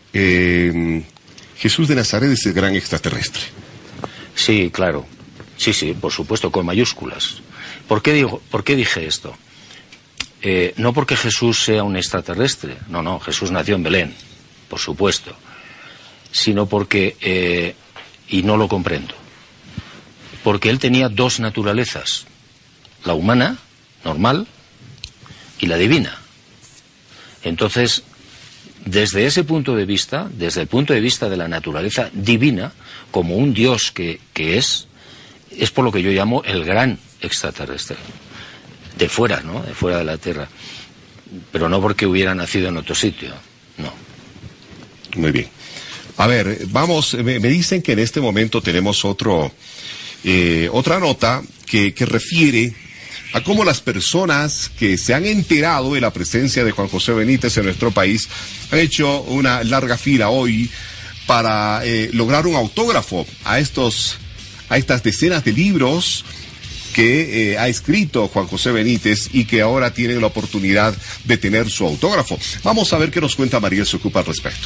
D: Jesús de Nazaret es el gran extraterrestre.
F: Sí, claro. Sí, por supuesto, con mayúsculas. ¿Por qué dije esto? No porque Jesús sea un extraterrestre. No, Jesús nació en Belén, por supuesto. Sino porque, y no lo comprendo, porque él tenía 2 naturalezas. La humana, normal, y la divina. Entonces, desde ese punto de vista, desde el punto de vista de la naturaleza divina, como un Dios que es por lo que yo llamo el gran extraterrestre. De fuera, ¿no? De fuera de la Tierra. Pero no porque hubiera nacido en otro sitio, no.
D: Muy bien. A ver, vamos, me dicen que en este momento tenemos otra nota que refiere a cómo las personas que se han enterado de la presencia de Juan José Benítez en nuestro país han hecho una larga fila hoy para lograr un autógrafo a estas decenas de libros que ha escrito Juan José Benítez y que ahora tienen la oportunidad de tener su autógrafo. Vamos a ver qué nos cuenta Mariel Socupa al respecto.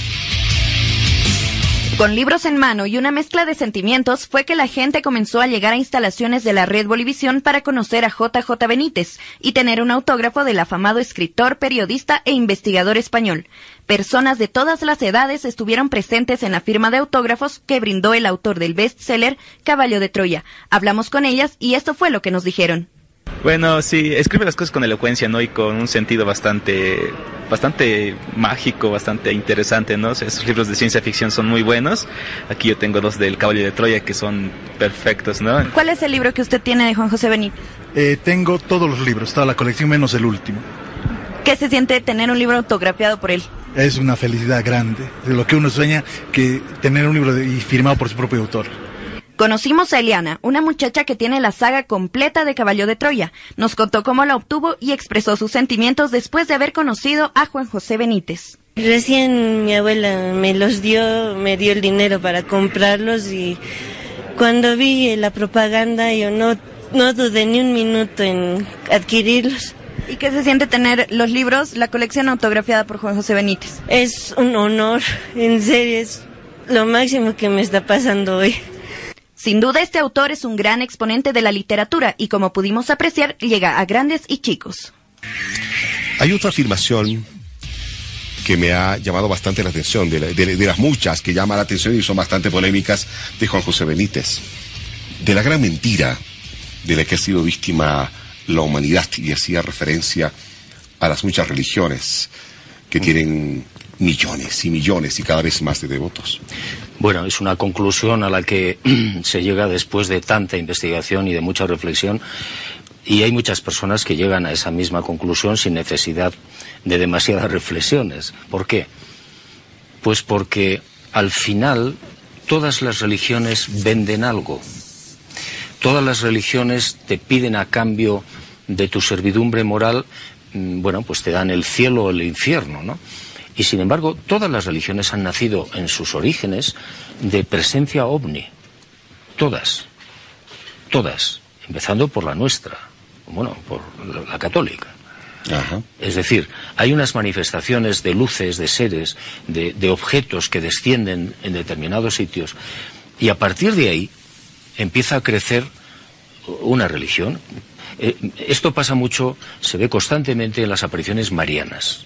H: Con libros en mano y una mezcla de sentimientos fue que la gente comenzó a llegar a instalaciones de la Red Bolivisión para conocer a JJ Benítez y tener un autógrafo del afamado escritor, periodista e investigador español. Personas de todas las edades estuvieron presentes en la firma de autógrafos que brindó el autor del bestseller Caballo de Troya. Hablamos con ellas y esto fue lo que nos dijeron.
I: Bueno, sí, escribe las cosas con elocuencia, ¿no? Y con un sentido bastante mágico, bastante interesante, ¿no? Esos libros de ciencia ficción son muy buenos. Aquí yo tengo 2 del Caballo de Troya que son perfectos, ¿no?
H: ¿Cuál es el libro que usted tiene de Juan José Benítez?
J: Tengo todos los libros, toda la colección menos el último.
H: ¿Qué se siente tener un libro autografiado por él?
J: Es una felicidad grande, de lo que uno sueña, que tener un libro y firmado por su propio autor.
H: Conocimos a Eliana, una muchacha que tiene la saga completa de Caballo de Troya. Nos contó cómo la obtuvo y expresó sus sentimientos después de haber conocido a Juan José Benítez.
K: Recién mi abuela me dio el dinero para comprarlos, y cuando vi la propaganda yo no dudé ni un minuto en adquirirlos.
H: ¿Y qué se siente tener los libros, la colección autografiada por Juan José Benítez?
K: Es un honor, en serio, es lo máximo que me está pasando hoy.
H: Sin duda este autor es un gran exponente de la literatura y, como pudimos apreciar, llega a grandes y chicos.
D: Hay otra afirmación que me ha llamado bastante la atención, de las muchas que llaman la atención y son bastante polémicas, de Juan José Benítez, de la gran mentira de la que ha sido víctima la humanidad, y hacía referencia a las muchas religiones que tienen millones y millones y cada vez más de devotos.
F: Bueno, es una conclusión a la que se llega después de tanta investigación y de mucha reflexión, y hay muchas personas que llegan a esa misma conclusión sin necesidad de demasiadas reflexiones. ¿Por qué? Pues porque al final todas las religiones venden algo. Todas las religiones te piden a cambio de tu servidumbre moral, bueno, pues te dan el cielo o el infierno, ¿no? Y sin embargo, todas las religiones han nacido en sus orígenes de presencia ovni. Todas. Todas. Empezando por la nuestra. Bueno, por la católica.
D: Ajá.
F: Es decir, hay unas manifestaciones de luces, de seres, de objetos que descienden en determinados sitios, y a partir de ahí empieza a crecer una religión. Esto pasa mucho, se ve constantemente en las apariciones marianas.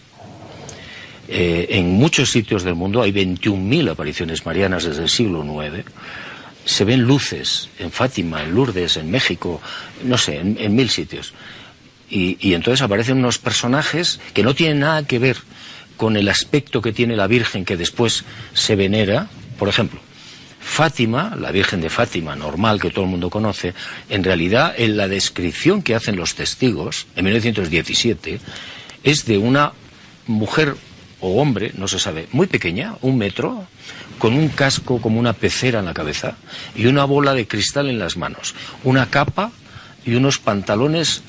F: En muchos sitios del mundo hay 21.000 apariciones marianas desde el siglo IX. Se ven luces en Fátima, en Lourdes, en México, no sé, en 1000 sitios. Y entonces aparecen unos personajes que no tienen nada que ver con el aspecto que tiene la Virgen que después se venera. Por ejemplo, Fátima, la Virgen de Fátima normal que todo el mundo conoce, en realidad en la descripción que hacen los testigos en 1917 es de una mujer o hombre, no se sabe, muy pequeña, 1 metro, con un casco como una pecera en la cabeza y una bola de cristal en las manos, una capa y unos pantalones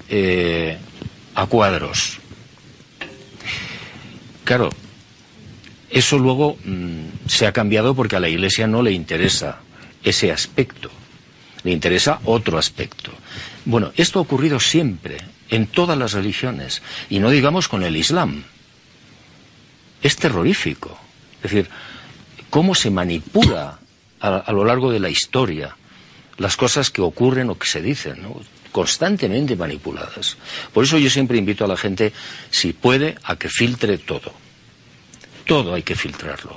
F: a cuadros. Claro, eso luego se ha cambiado porque a la Iglesia no le interesa ese aspecto, le interesa otro aspecto. Bueno, esto ha ocurrido siempre, en todas las religiones, y no digamos con el Islam. Es terrorífico. Es decir, cómo se manipula a lo largo de la historia las cosas que ocurren o que se dicen, ¿no? Constantemente manipuladas. Por eso yo siempre invito a la gente, si puede, a que filtre todo. Todo hay que filtrarlo.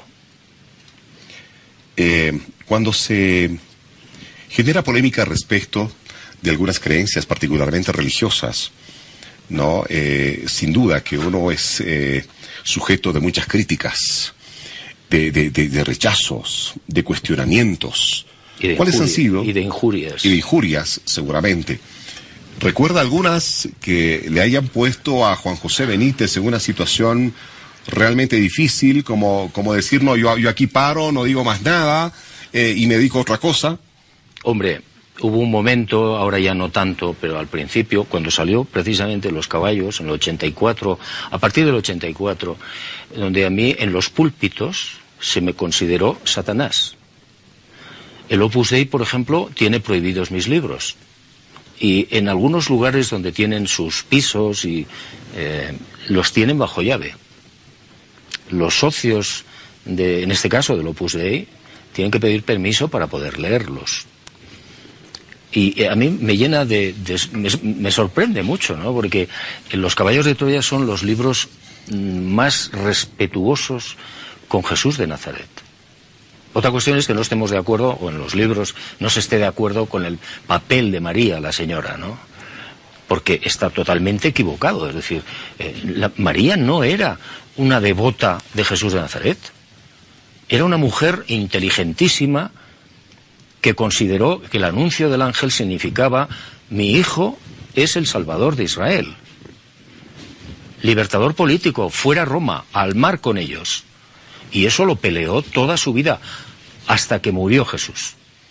D: Cuando se genera polémica respecto de algunas creencias particularmente religiosas, ¿no? Sin duda que uno es sujeto de muchas críticas, de rechazos, de cuestionamientos. ¿Cuáles han sido?
F: Y de injurias.
D: Y de injurias, seguramente. ¿Recuerda algunas que le hayan puesto a Juan José Benítez en una situación realmente difícil, como decir, no, yo aquí paro, no digo más nada, y me dedico a otra cosa?
F: Hombre, hubo un momento, ahora ya no tanto, pero al principio, cuando salió precisamente Los Caballos, en el 84, a partir del 84, donde a mí en los púlpitos se me consideró Satanás. El Opus Dei, por ejemplo, tiene prohibidos mis libros. Y en algunos lugares donde tienen sus pisos y los tienen bajo llave. Los socios, en este caso del Opus Dei, tienen que pedir permiso para poder leerlos. Y a mí me llena me sorprende mucho, ¿no? Porque Los Caballos de Troya son los libros más respetuosos con Jesús de Nazaret. Otra cuestión es que no estemos de acuerdo, o en los libros no se esté de acuerdo con el papel de María, la señora, ¿no? Porque está totalmente equivocado. Es decir, María no era una devota de Jesús de Nazaret. Era una mujer inteligentísima que consideró que el anuncio del ángel significaba: mi hijo es el Salvador de Israel. Libertador político, fuera Roma, al mar con ellos. Y eso lo peleó toda su vida, hasta que murió Jesús.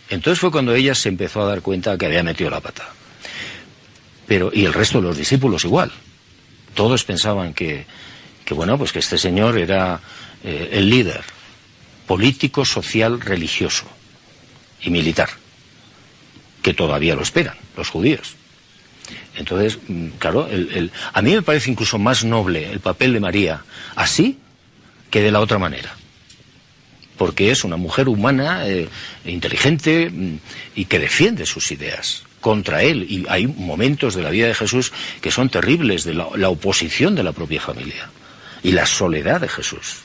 F: Entonces fue cuando ella se empezó a dar cuenta que había metido la pata. Y el resto de los discípulos igual. Todos pensaban que bueno, pues que este señor era el líder político, social, religioso y militar, que todavía lo esperan los judíos. Entonces, claro, a mí me parece incluso más noble el papel de María así que de la otra manera, porque es una mujer humana, inteligente y que defiende sus ideas contra él, y hay momentos de la vida de Jesús que son terribles, de la oposición de la propia familia y la soledad de Jesús.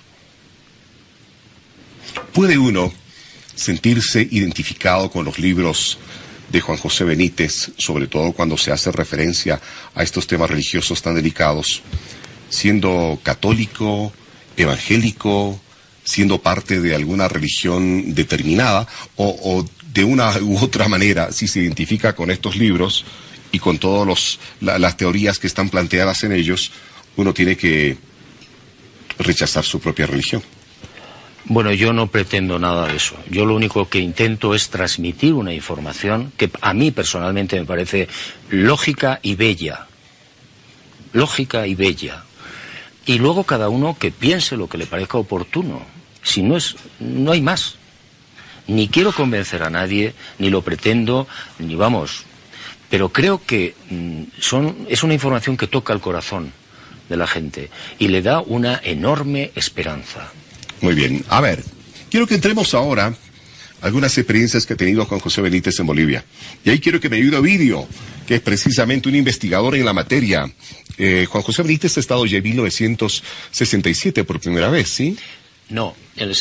D: ¿Puede uno sentirse identificado con los libros de Juan José Benítez, sobre todo cuando se hace referencia a estos temas religiosos tan delicados, siendo católico, evangélico, siendo parte de alguna religión determinada, o de una u otra manera, si se identifica con estos libros y con todas las teorías que están planteadas en ellos, uno tiene que rechazar su propia religión?
F: Bueno, yo no pretendo nada de eso. Yo lo único que intento es transmitir una información que a mí personalmente me parece lógica y bella. Lógica y bella. Y luego cada uno que piense lo que le parezca oportuno. Si no hay más. Ni quiero convencer a nadie, ni lo pretendo, ni vamos. Pero creo que es una información que toca el corazón de la gente y le da una enorme esperanza.
D: Muy bien. A ver, quiero que entremos ahora a algunas experiencias que ha tenido Juan José Benítez en Bolivia. Y ahí quiero que me ayude Ovidio, que es precisamente un investigador en la materia. Juan José Benítez ha estado ya en 1967 por primera vez, ¿sí?
F: No, en el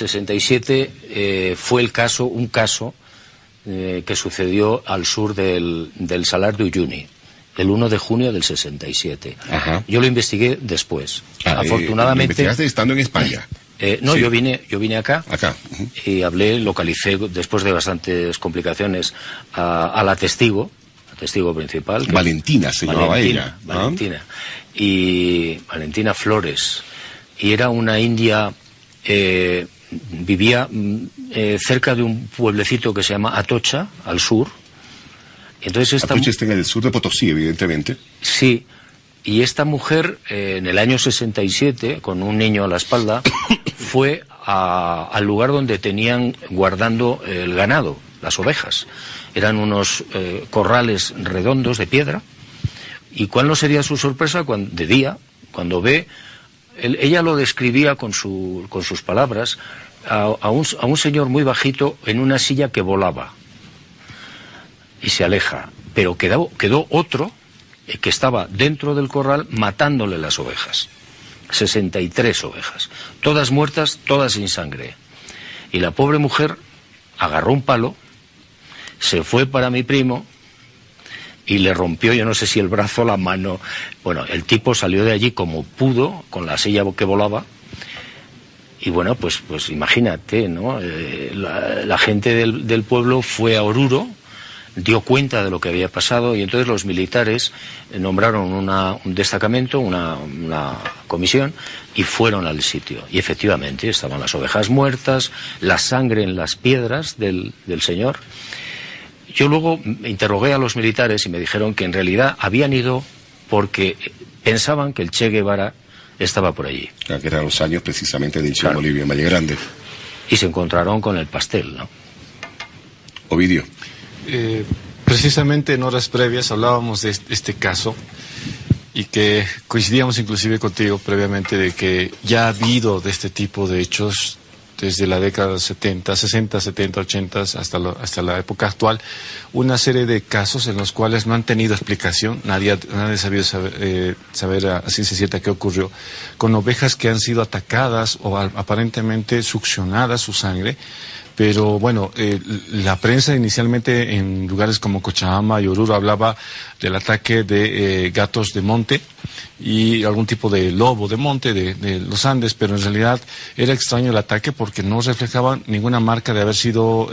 F: 67 fue un caso que sucedió al sur del Salar de Uyuni, el 1 de junio del 67.
D: Ajá.
F: Yo lo investigué después. Afortunadamente.
D: ¿Lo investigaste estando en España?
F: No,
D: sí.
F: yo vine acá. Y localicé, después de bastantes complicaciones, a la testigo principal.
D: Valentina se llamaba ella.
F: Valentina. Y Valentina Flores. Y era una india, vivía cerca de un pueblecito que se llama Atocha, al sur. Entonces
D: Atocha está en el sur de Potosí, evidentemente.
F: Sí. Y esta mujer, en el año 67, con un niño a la espalda, fue al lugar donde tenían guardando el ganado, las ovejas. Eran unos corrales redondos de piedra. ¿Y cuál no sería su sorpresa de día, cuando ve... Ella lo describía con sus palabras, a un señor muy bajito en una silla que volaba y se aleja. Pero quedó otro que estaba dentro del corral matándole las ovejas. 63 ovejas, todas muertas, todas sin sangre. Y la pobre mujer agarró un palo, se fue para mi primo y le rompió, yo no sé si el brazo o la mano. Bueno, el tipo salió de allí como pudo, con la silla que volaba. Y bueno, pues imagínate, ¿no? La gente del pueblo fue a Oruro, dio cuenta de lo que había pasado, y entonces los militares nombraron un destacamento, una comisión, y fueron al sitio. Y efectivamente estaban las ovejas muertas, la sangre en las piedras del señor. Yo luego interrogué a los militares y me dijeron que en realidad habían ido porque pensaban que el Che Guevara estaba por allí.
D: Claro, que eran los años precisamente del Che en Bolivia, en Valle Grande.
F: Y se encontraron con el pastel, ¿no?
D: Ovidio.
G: Precisamente en horas previas hablábamos de este caso y que coincidíamos inclusive contigo previamente de que ya ha habido de este tipo de hechos desde la década de 60, 70, 80, hasta la época actual, una serie de casos en los cuales no han tenido explicación, nadie ha sabido saber a ciencia cierta qué ocurrió, con ovejas que han sido atacadas o aparentemente succionadas su sangre. Pero bueno, la prensa inicialmente en lugares como Cochabamba y Oruro hablaba del ataque de gatos de monte y algún tipo de lobo de monte de los Andes, pero en realidad era extraño el ataque porque no reflejaba ninguna marca de haber sido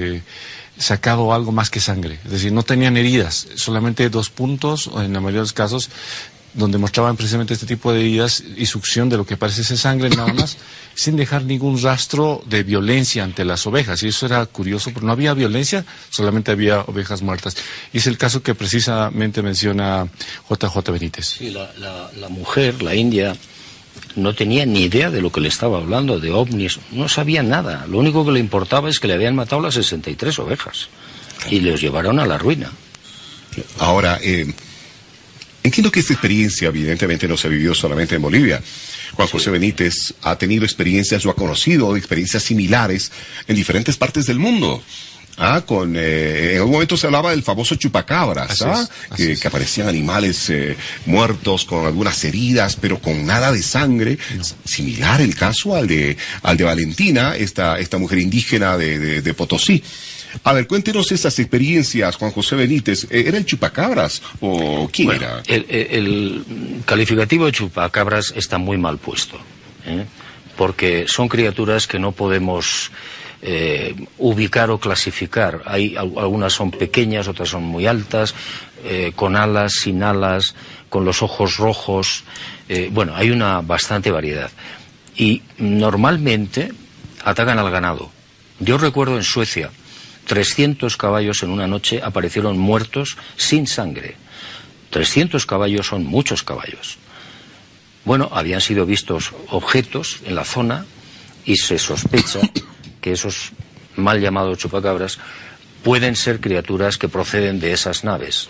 G: sacado algo más que sangre. Es decir, no tenían heridas, solamente 2 puntos, o en la mayoría de los casos, donde mostraban precisamente este tipo de heridas y succión de lo que parece ser sangre nada más, sin dejar ningún rastro de violencia ante las ovejas. Y eso era curioso, porque no había violencia, solamente había ovejas muertas. Y es el caso que precisamente menciona JJ Benítez.
F: Sí, la mujer, la india, no tenía ni idea de lo que le estaba hablando, de ovnis, no sabía nada. Lo único que le importaba es que le habían matado las 63 ovejas y los llevaron a la ruina.
D: Ahora, entiendo que esta experiencia evidentemente no se ha vivido solamente en Bolivia. Juan José Benítez ha tenido experiencias o ha conocido experiencias similares en diferentes partes del mundo. En algún momento se hablaba del famoso chupacabras, que aparecían animales muertos con algunas heridas, pero con nada de sangre. Similar el caso al de Valentina, esta mujer indígena de Potosí. A ver, cuéntenos esas experiencias, Juan José Benítez. ¿Era el chupacabras o quién era?
F: El calificativo de chupacabras está muy mal puesto, porque son criaturas que no podemos ubicar o clasificar. Algunas son pequeñas, otras son muy altas, con alas, sin alas, con los ojos rojos. Bueno, hay una bastante variedad. Y normalmente atacan al ganado. Yo recuerdo en Suecia, 300 caballos en una noche aparecieron muertos sin sangre. 300 caballos son muchos caballos. Bueno, habían sido vistos objetos en la zona y se sospecha que esos mal llamados chupacabras pueden ser criaturas que proceden de esas naves.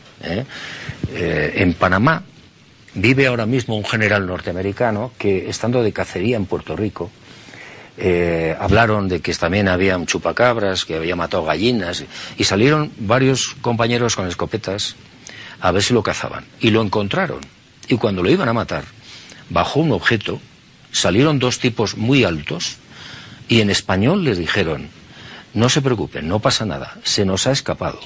F: En Panamá vive ahora mismo un general norteamericano que, estando de cacería en Puerto Rico, hablaron de que también había un chupacabras, que había matado gallinas, y salieron varios compañeros con escopetas a ver si lo cazaban, y lo encontraron. Y cuando lo iban a matar, bajó un objeto, salieron dos tipos muy altos, y en español les dijeron: no se preocupen, no pasa nada, se nos ha escapado.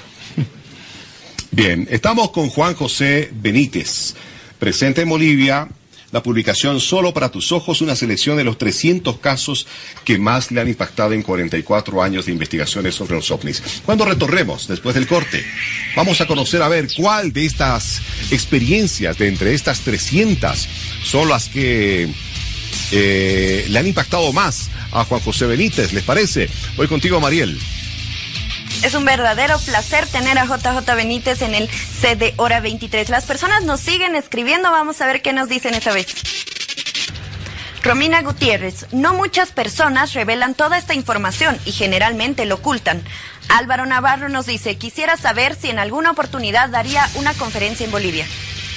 D: Bien, estamos con Juan José Benítez, presente en Bolivia, la publicación Solo para tus ojos, una selección de los 300 casos que más le han impactado en 44 años de investigaciones sobre los ovnis. Cuando retornemos, después del corte, vamos a conocer a ver cuál de estas experiencias, de entre estas 300, son las que le han impactado más a Juan José Benítez, ¿les parece? Voy contigo, Mariel.
H: Es un verdadero placer tener a JJ Benítez en el set de Hora 23. Las personas nos siguen escribiendo, vamos a ver qué nos dicen esta vez. Romina Gutiérrez: no muchas personas revelan toda esta información y generalmente lo ocultan. Álvaro Navarro nos dice: quisiera saber si en alguna oportunidad daría una conferencia en Bolivia.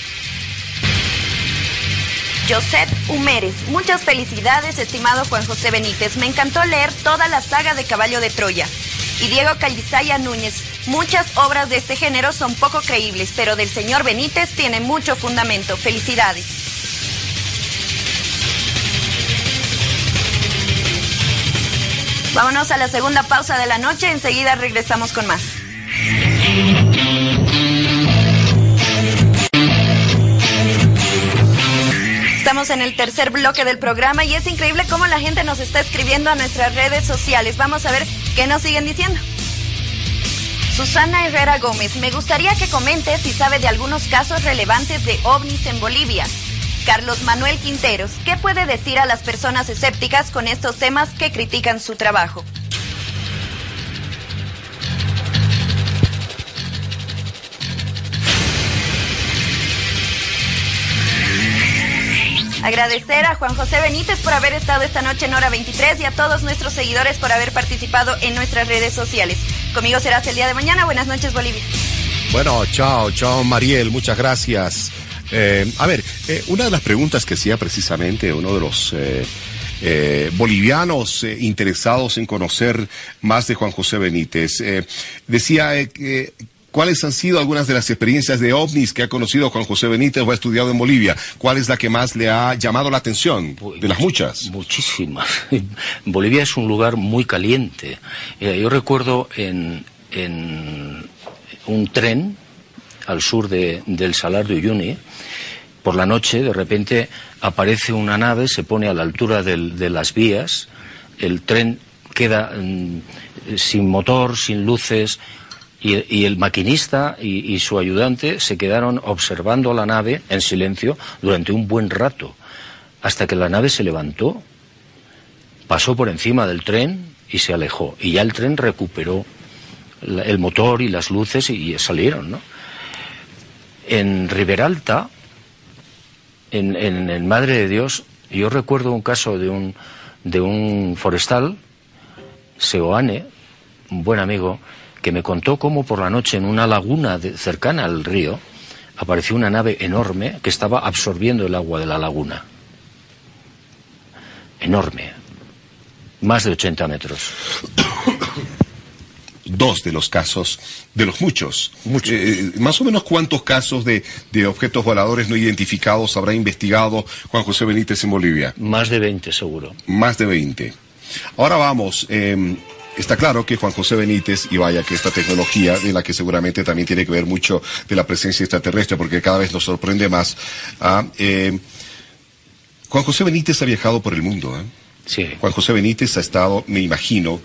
H: Josette Humérez: muchas felicidades, estimado Juan José Benítez. Me encantó leer toda la saga de Caballo de Troya. Y Diego Calizaya Núñez: muchas obras de este género son poco creíbles, pero del señor Benítez tiene mucho fundamento. Felicidades. Vámonos a la segunda pausa de la noche, enseguida regresamos con más. Estamos en el tercer bloque del programa y es increíble cómo la gente nos está escribiendo a nuestras redes sociales. Vamos a ver qué nos siguen diciendo. Susana Herrera Gómez: me gustaría que comente si sabe de algunos casos relevantes de ovnis en Bolivia. Carlos Manuel Quinteros: ¿qué puede decir a las personas escépticas con estos temas que critican su trabajo? Agradecer a Juan José Benítez por haber estado esta noche en Hora 23 y a todos nuestros seguidores por haber participado en nuestras redes sociales. Conmigo serás el día de mañana. Buenas noches, Bolivia.
D: Bueno, chao, Mariel, muchas gracias. Una de las preguntas que hacía precisamente uno de los bolivianos interesados en conocer más de Juan José Benítez, decía ¿cuáles han sido algunas de las experiencias de ovnis que ha conocido Juan José Benítez o ha estudiado en Bolivia? ¿Cuál es la que más le ha llamado la atención de las muchas?
F: Muchísimas. Bolivia es un lugar muy caliente. Yo recuerdo en un tren al sur del Salar de Uyuni, por la noche de repente aparece una nave, se pone a la altura de las vías, el tren queda sin motor, sin luces, Y el maquinista y su ayudante se quedaron observando la nave en silencio durante un buen rato, hasta que la nave se levantó, pasó por encima del tren y se alejó. Y ya el tren recuperó el motor y las luces y salieron, ¿no? En Riberalta, en Madre de Dios, yo recuerdo un caso de un forestal, Seoane, un buen amigo, que me contó cómo por la noche en una laguna cercana al río apareció una nave enorme que estaba absorbiendo el agua de la laguna. Enorme. Más de 80 metros.
D: Dos de los casos, de los muchos. Más o menos, ¿cuántos casos de objetos voladores no identificados habrá investigado Juan José Benítez en Bolivia?
F: Más de 20, seguro.
D: Más de 20. Ahora vamos, está claro que Juan José Benítez, y vaya que esta tecnología, de la que seguramente también tiene que ver mucho de la presencia extraterrestre, porque cada vez nos sorprende más, Juan José Benítez ha viajado por el mundo,
F: Sí.
D: Juan José Benítez ha estado, me imagino,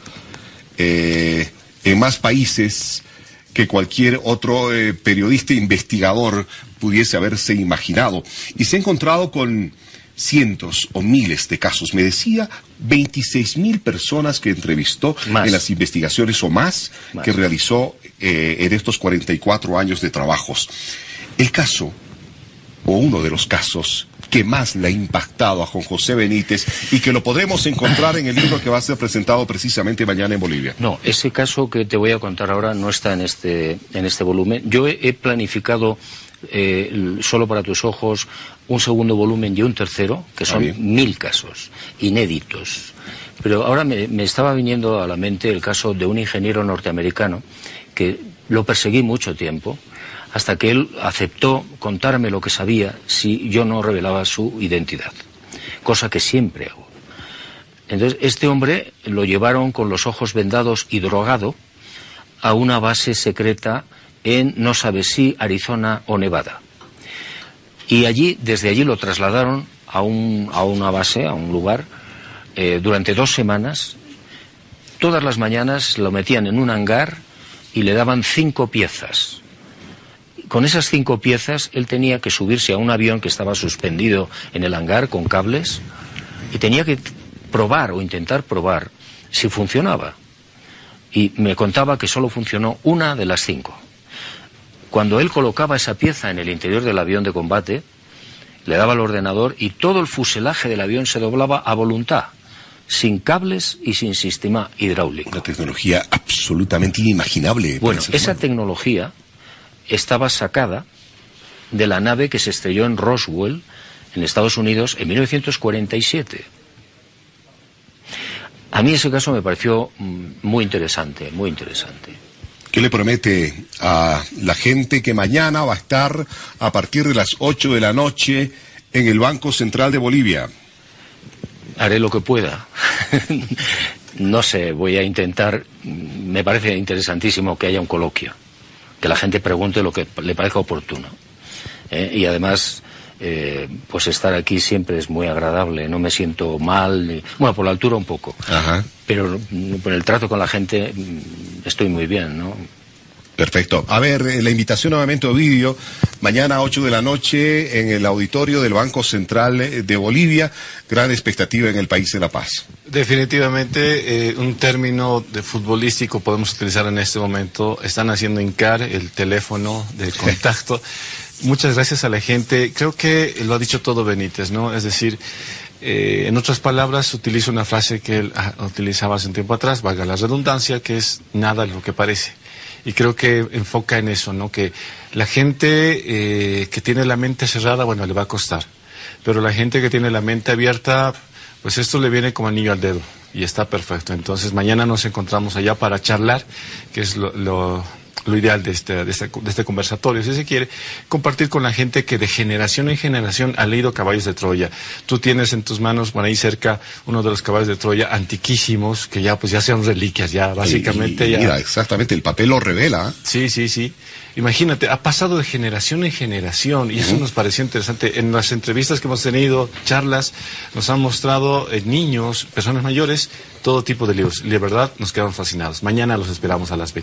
D: en más países que cualquier otro periodista investigador pudiese haberse imaginado. Y se ha encontrado con cientos o miles de casos. Me decía 26.000 personas que entrevistó en las investigaciones o más que realizó en estos 44 años de trabajos. El caso, o uno de los casos que más le ha impactado a Juan José Benítez y que lo podremos encontrar en el libro que va a ser presentado precisamente mañana en Bolivia.
F: No, ese caso que te voy a contar ahora no está en este volumen. Yo he planificado, solo para tus ojos, un segundo volumen y un tercero, que son 1000 casos inéditos. Pero ahora me estaba viniendo a la mente el caso de un ingeniero norteamericano que lo perseguí mucho tiempo, hasta que él aceptó contarme lo que sabía si yo no revelaba su identidad, cosa que siempre hago. Entonces, este hombre lo llevaron con los ojos vendados y drogado a una base secreta en no sabe si Arizona o Nevada. Y desde allí lo trasladaron a una base, a un lugar, durante 2 semanas. Todas las mañanas lo metían en un hangar y le daban 5 piezas. Con esas 5 piezas él tenía que subirse a un avión que estaba suspendido en el hangar con cables y tenía que probar o intentar probar si funcionaba. Y me contaba que solo funcionó una de las 5. Cuando él colocaba esa pieza en el interior del avión de combate, le daba al ordenador y todo el fuselaje del avión se doblaba a voluntad, sin cables y sin sistema hidráulico.
D: Una tecnología absolutamente inimaginable.
F: Bueno, esa tecnología estaba sacada de la nave que se estrelló en Roswell, en Estados Unidos, en 1947. A mí ese caso me pareció muy interesante, muy interesante.
D: ¿Qué le promete a la gente que mañana va a estar a partir de las 8 de la noche en el Banco Central de Bolivia?
F: Haré lo que pueda. No sé, voy a intentar. Me parece interesantísimo que haya un coloquio, que la gente pregunte lo que le parezca oportuno. Y además, pues estar aquí siempre es muy agradable, no me siento mal, bueno, por la altura un poco.
D: Ajá.
F: Pero por el trato con la gente estoy muy bien, ¿no?
D: Perfecto. A ver, la invitación nuevamente, Ovidio, mañana a 8 de la noche en el auditorio del Banco Central de Bolivia. Gran expectativa en el país de La Paz.
G: Definitivamente, un término de futbolístico podemos utilizar en este momento. Están haciendo hincar el teléfono de contacto. Muchas gracias a la gente. Creo que lo ha dicho todo Benítez, ¿no? Es decir, en otras palabras, utilizo una frase que él utilizaba hace un tiempo atrás, valga la redundancia, que es nada lo que parece. Y creo que enfoca en eso, ¿no? Que la gente que tiene la mente cerrada, bueno, le va a costar. Pero la gente que tiene la mente abierta, pues esto le viene como anillo al dedo. Y está perfecto. Entonces, mañana nos encontramos allá para charlar, que es lo ideal de este conversatorio, si se quiere, compartir con la gente que de generación en generación ha leído Caballos de Troya. Tú tienes en tus manos, por ahí cerca, uno de los Caballos de Troya antiquísimos, que ya son reliquias, ya básicamente.
D: Mira, exactamente, el papel lo revela.
G: Sí. Imagínate, ha pasado de generación en generación y eso nos pareció interesante. En las entrevistas que hemos tenido, charlas, nos han mostrado niños, personas mayores, todo tipo de libros. Y de verdad nos quedan fascinados. Mañana los esperamos a las 20.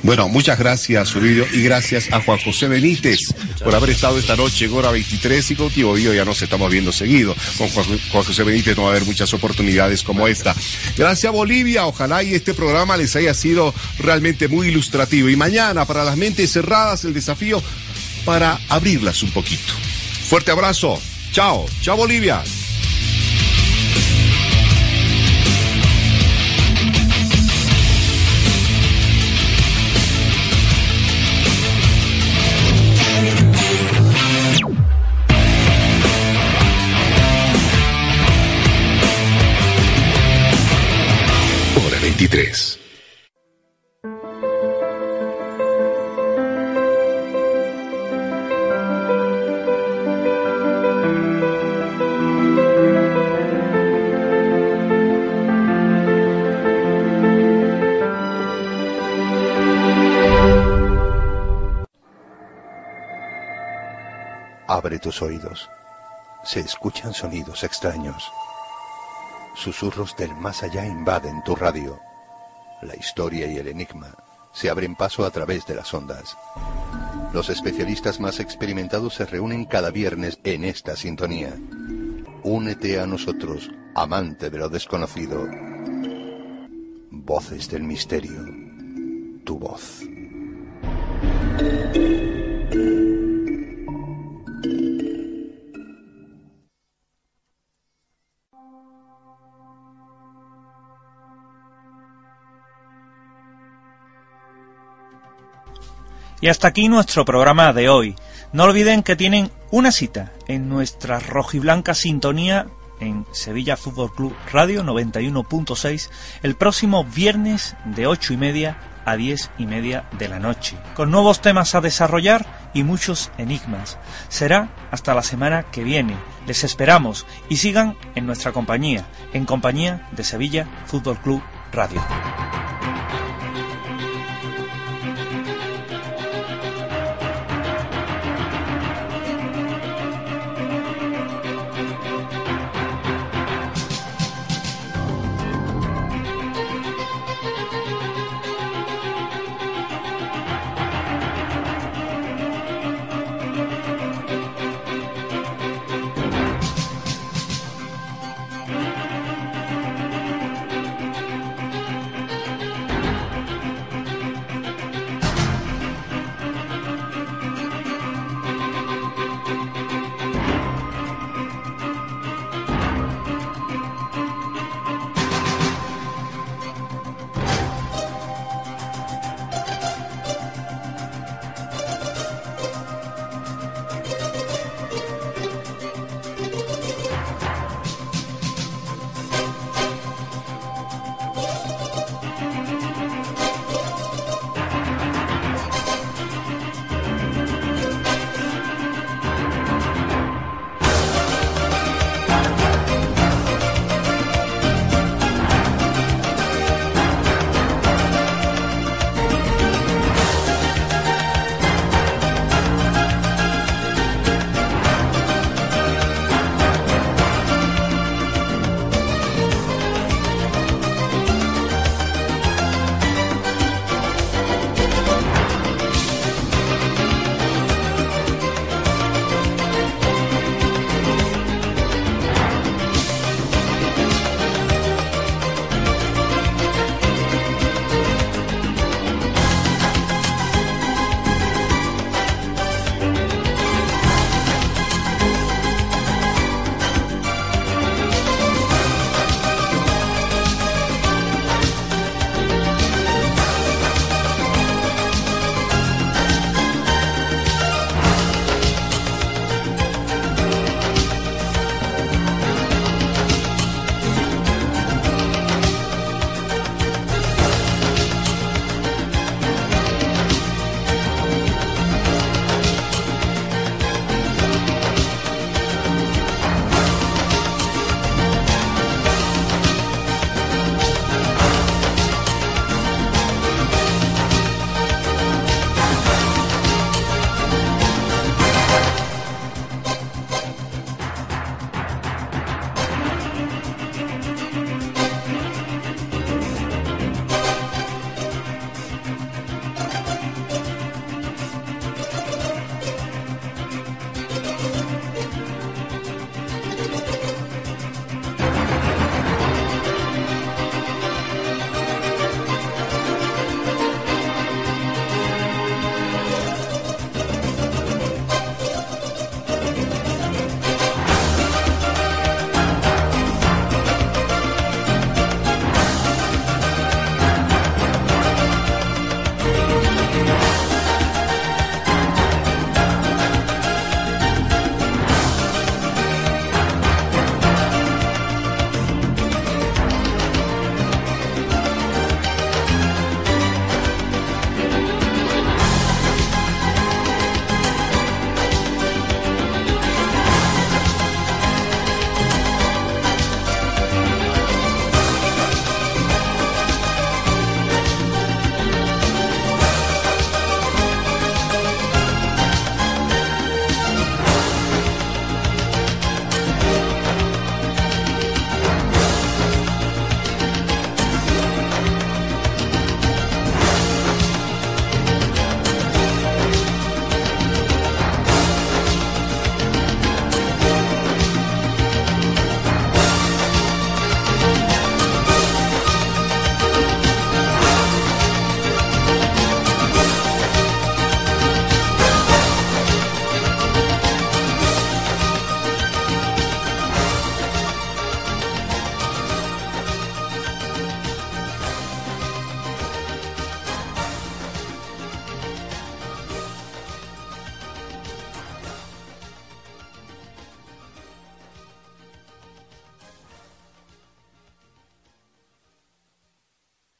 D: Bueno, muchas gracias, Uridio, y gracias a Juan José Benítez por haber estado esta noche en Hora 23 y contigo, ya nos estamos viendo seguido. Con Juan José Benítez no va a haber muchas oportunidades como esta. Gracias, Bolivia. Ojalá y este programa les haya sido realmente muy ilustrativo. Y mañana, para las mentes cerradas, el desafío para abrirlas un poquito. Fuerte abrazo. Chao. Chao, Bolivia.
L: Hora 23.
M: Abre tus oídos. Se escuchan sonidos extraños. Susurros del más allá invaden tu radio. La historia y el enigma se abren paso a través de las ondas. Los especialistas más experimentados se reúnen cada viernes en esta sintonía. Únete a nosotros, amante de lo desconocido. Voces del misterio. Tu voz.
B: Y hasta aquí nuestro programa de hoy. No olviden que tienen una cita en nuestra rojiblanca sintonía en Sevilla Fútbol Club Radio 91.6 el próximo viernes de 8:30 a 10:30 de la noche, con nuevos temas a desarrollar y muchos enigmas. Será hasta la semana que viene. Les esperamos y sigan en nuestra compañía, en compañía de Sevilla Fútbol Club Radio.